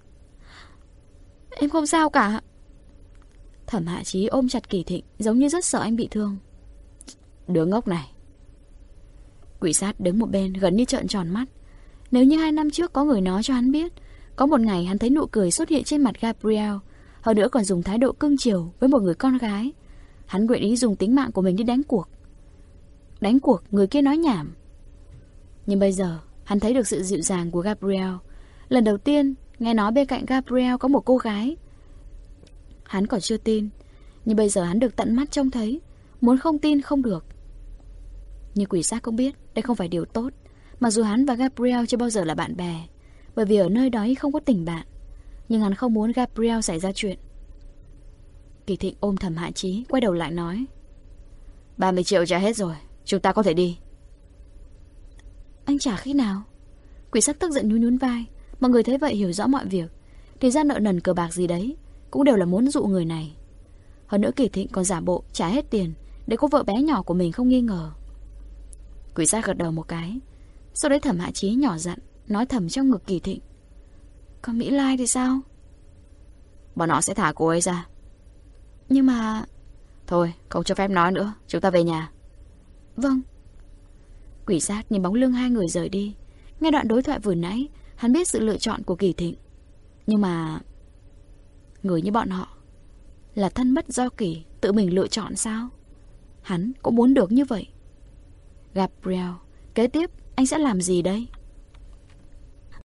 Em không sao cả. Thẩm Hạ Chí ôm chặt Kỳ Thịnh, giống như rất sợ anh bị thương. Đứa ngốc này. Quỷ sát đứng một bên gần như trợn tròn mắt. Nếu như 2 năm trước có người nói cho hắn biết, có một ngày hắn thấy nụ cười xuất hiện trên mặt Gabriel, hơn nữa còn dùng thái độ cưng chiều với một người con gái, hắn nguyện ý dùng tính mạng của mình đi đánh cuộc. Đánh cuộc, người kia nói nhảm. Nhưng bây giờ hắn thấy được sự dịu dàng của Gabriel. Lần đầu tiên nghe nói bên cạnh Gabriel có một cô gái. Hắn còn chưa tin, nhưng bây giờ hắn được tận mắt trông thấy, muốn không tin không được. Nhưng quỷ sát cũng biết đây không phải điều tốt. Mặc dù hắn và Gabriel chưa bao giờ là bạn bè, bởi vì ở nơi đó không có tình bạn, nhưng hắn không muốn Gabriel xảy ra chuyện. Kỳ Thịnh ôm Thẩm Hạ Chí, quay đầu lại nói: 30 triệu trả hết rồi, chúng ta có thể đi. Anh trả khi nào? Quỷ sắc tức giận nhún vai. Mọi người thấy vậy hiểu rõ mọi việc. Thì ra nợ nần cờ bạc gì đấy cũng đều là muốn dụ người này. Hơn nữa Kỳ Thịnh còn giả bộ trả hết tiền để cô vợ bé nhỏ của mình không nghi ngờ. Quỷ sắc gật đầu một cái. Sau đấy Thẩm Hạ Chí nhỏ giọng nói thầm trong ngực Kỳ Thịnh: còn Mỹ Lai thì sao? Bọn họ sẽ thả cô ấy ra. Nhưng mà... Thôi, không cho phép nói nữa, chúng ta về nhà. Vâng. Quỷ sát nhìn bóng lưng hai người rời đi. Nghe đoạn đối thoại vừa nãy, hắn biết sự lựa chọn của Kỳ Thịnh. Nhưng mà... người như bọn họ là thân bất do kỷ, tự mình lựa chọn sao? Hắn cũng muốn được như vậy. Gabriel, kế tiếp anh sẽ làm gì đây?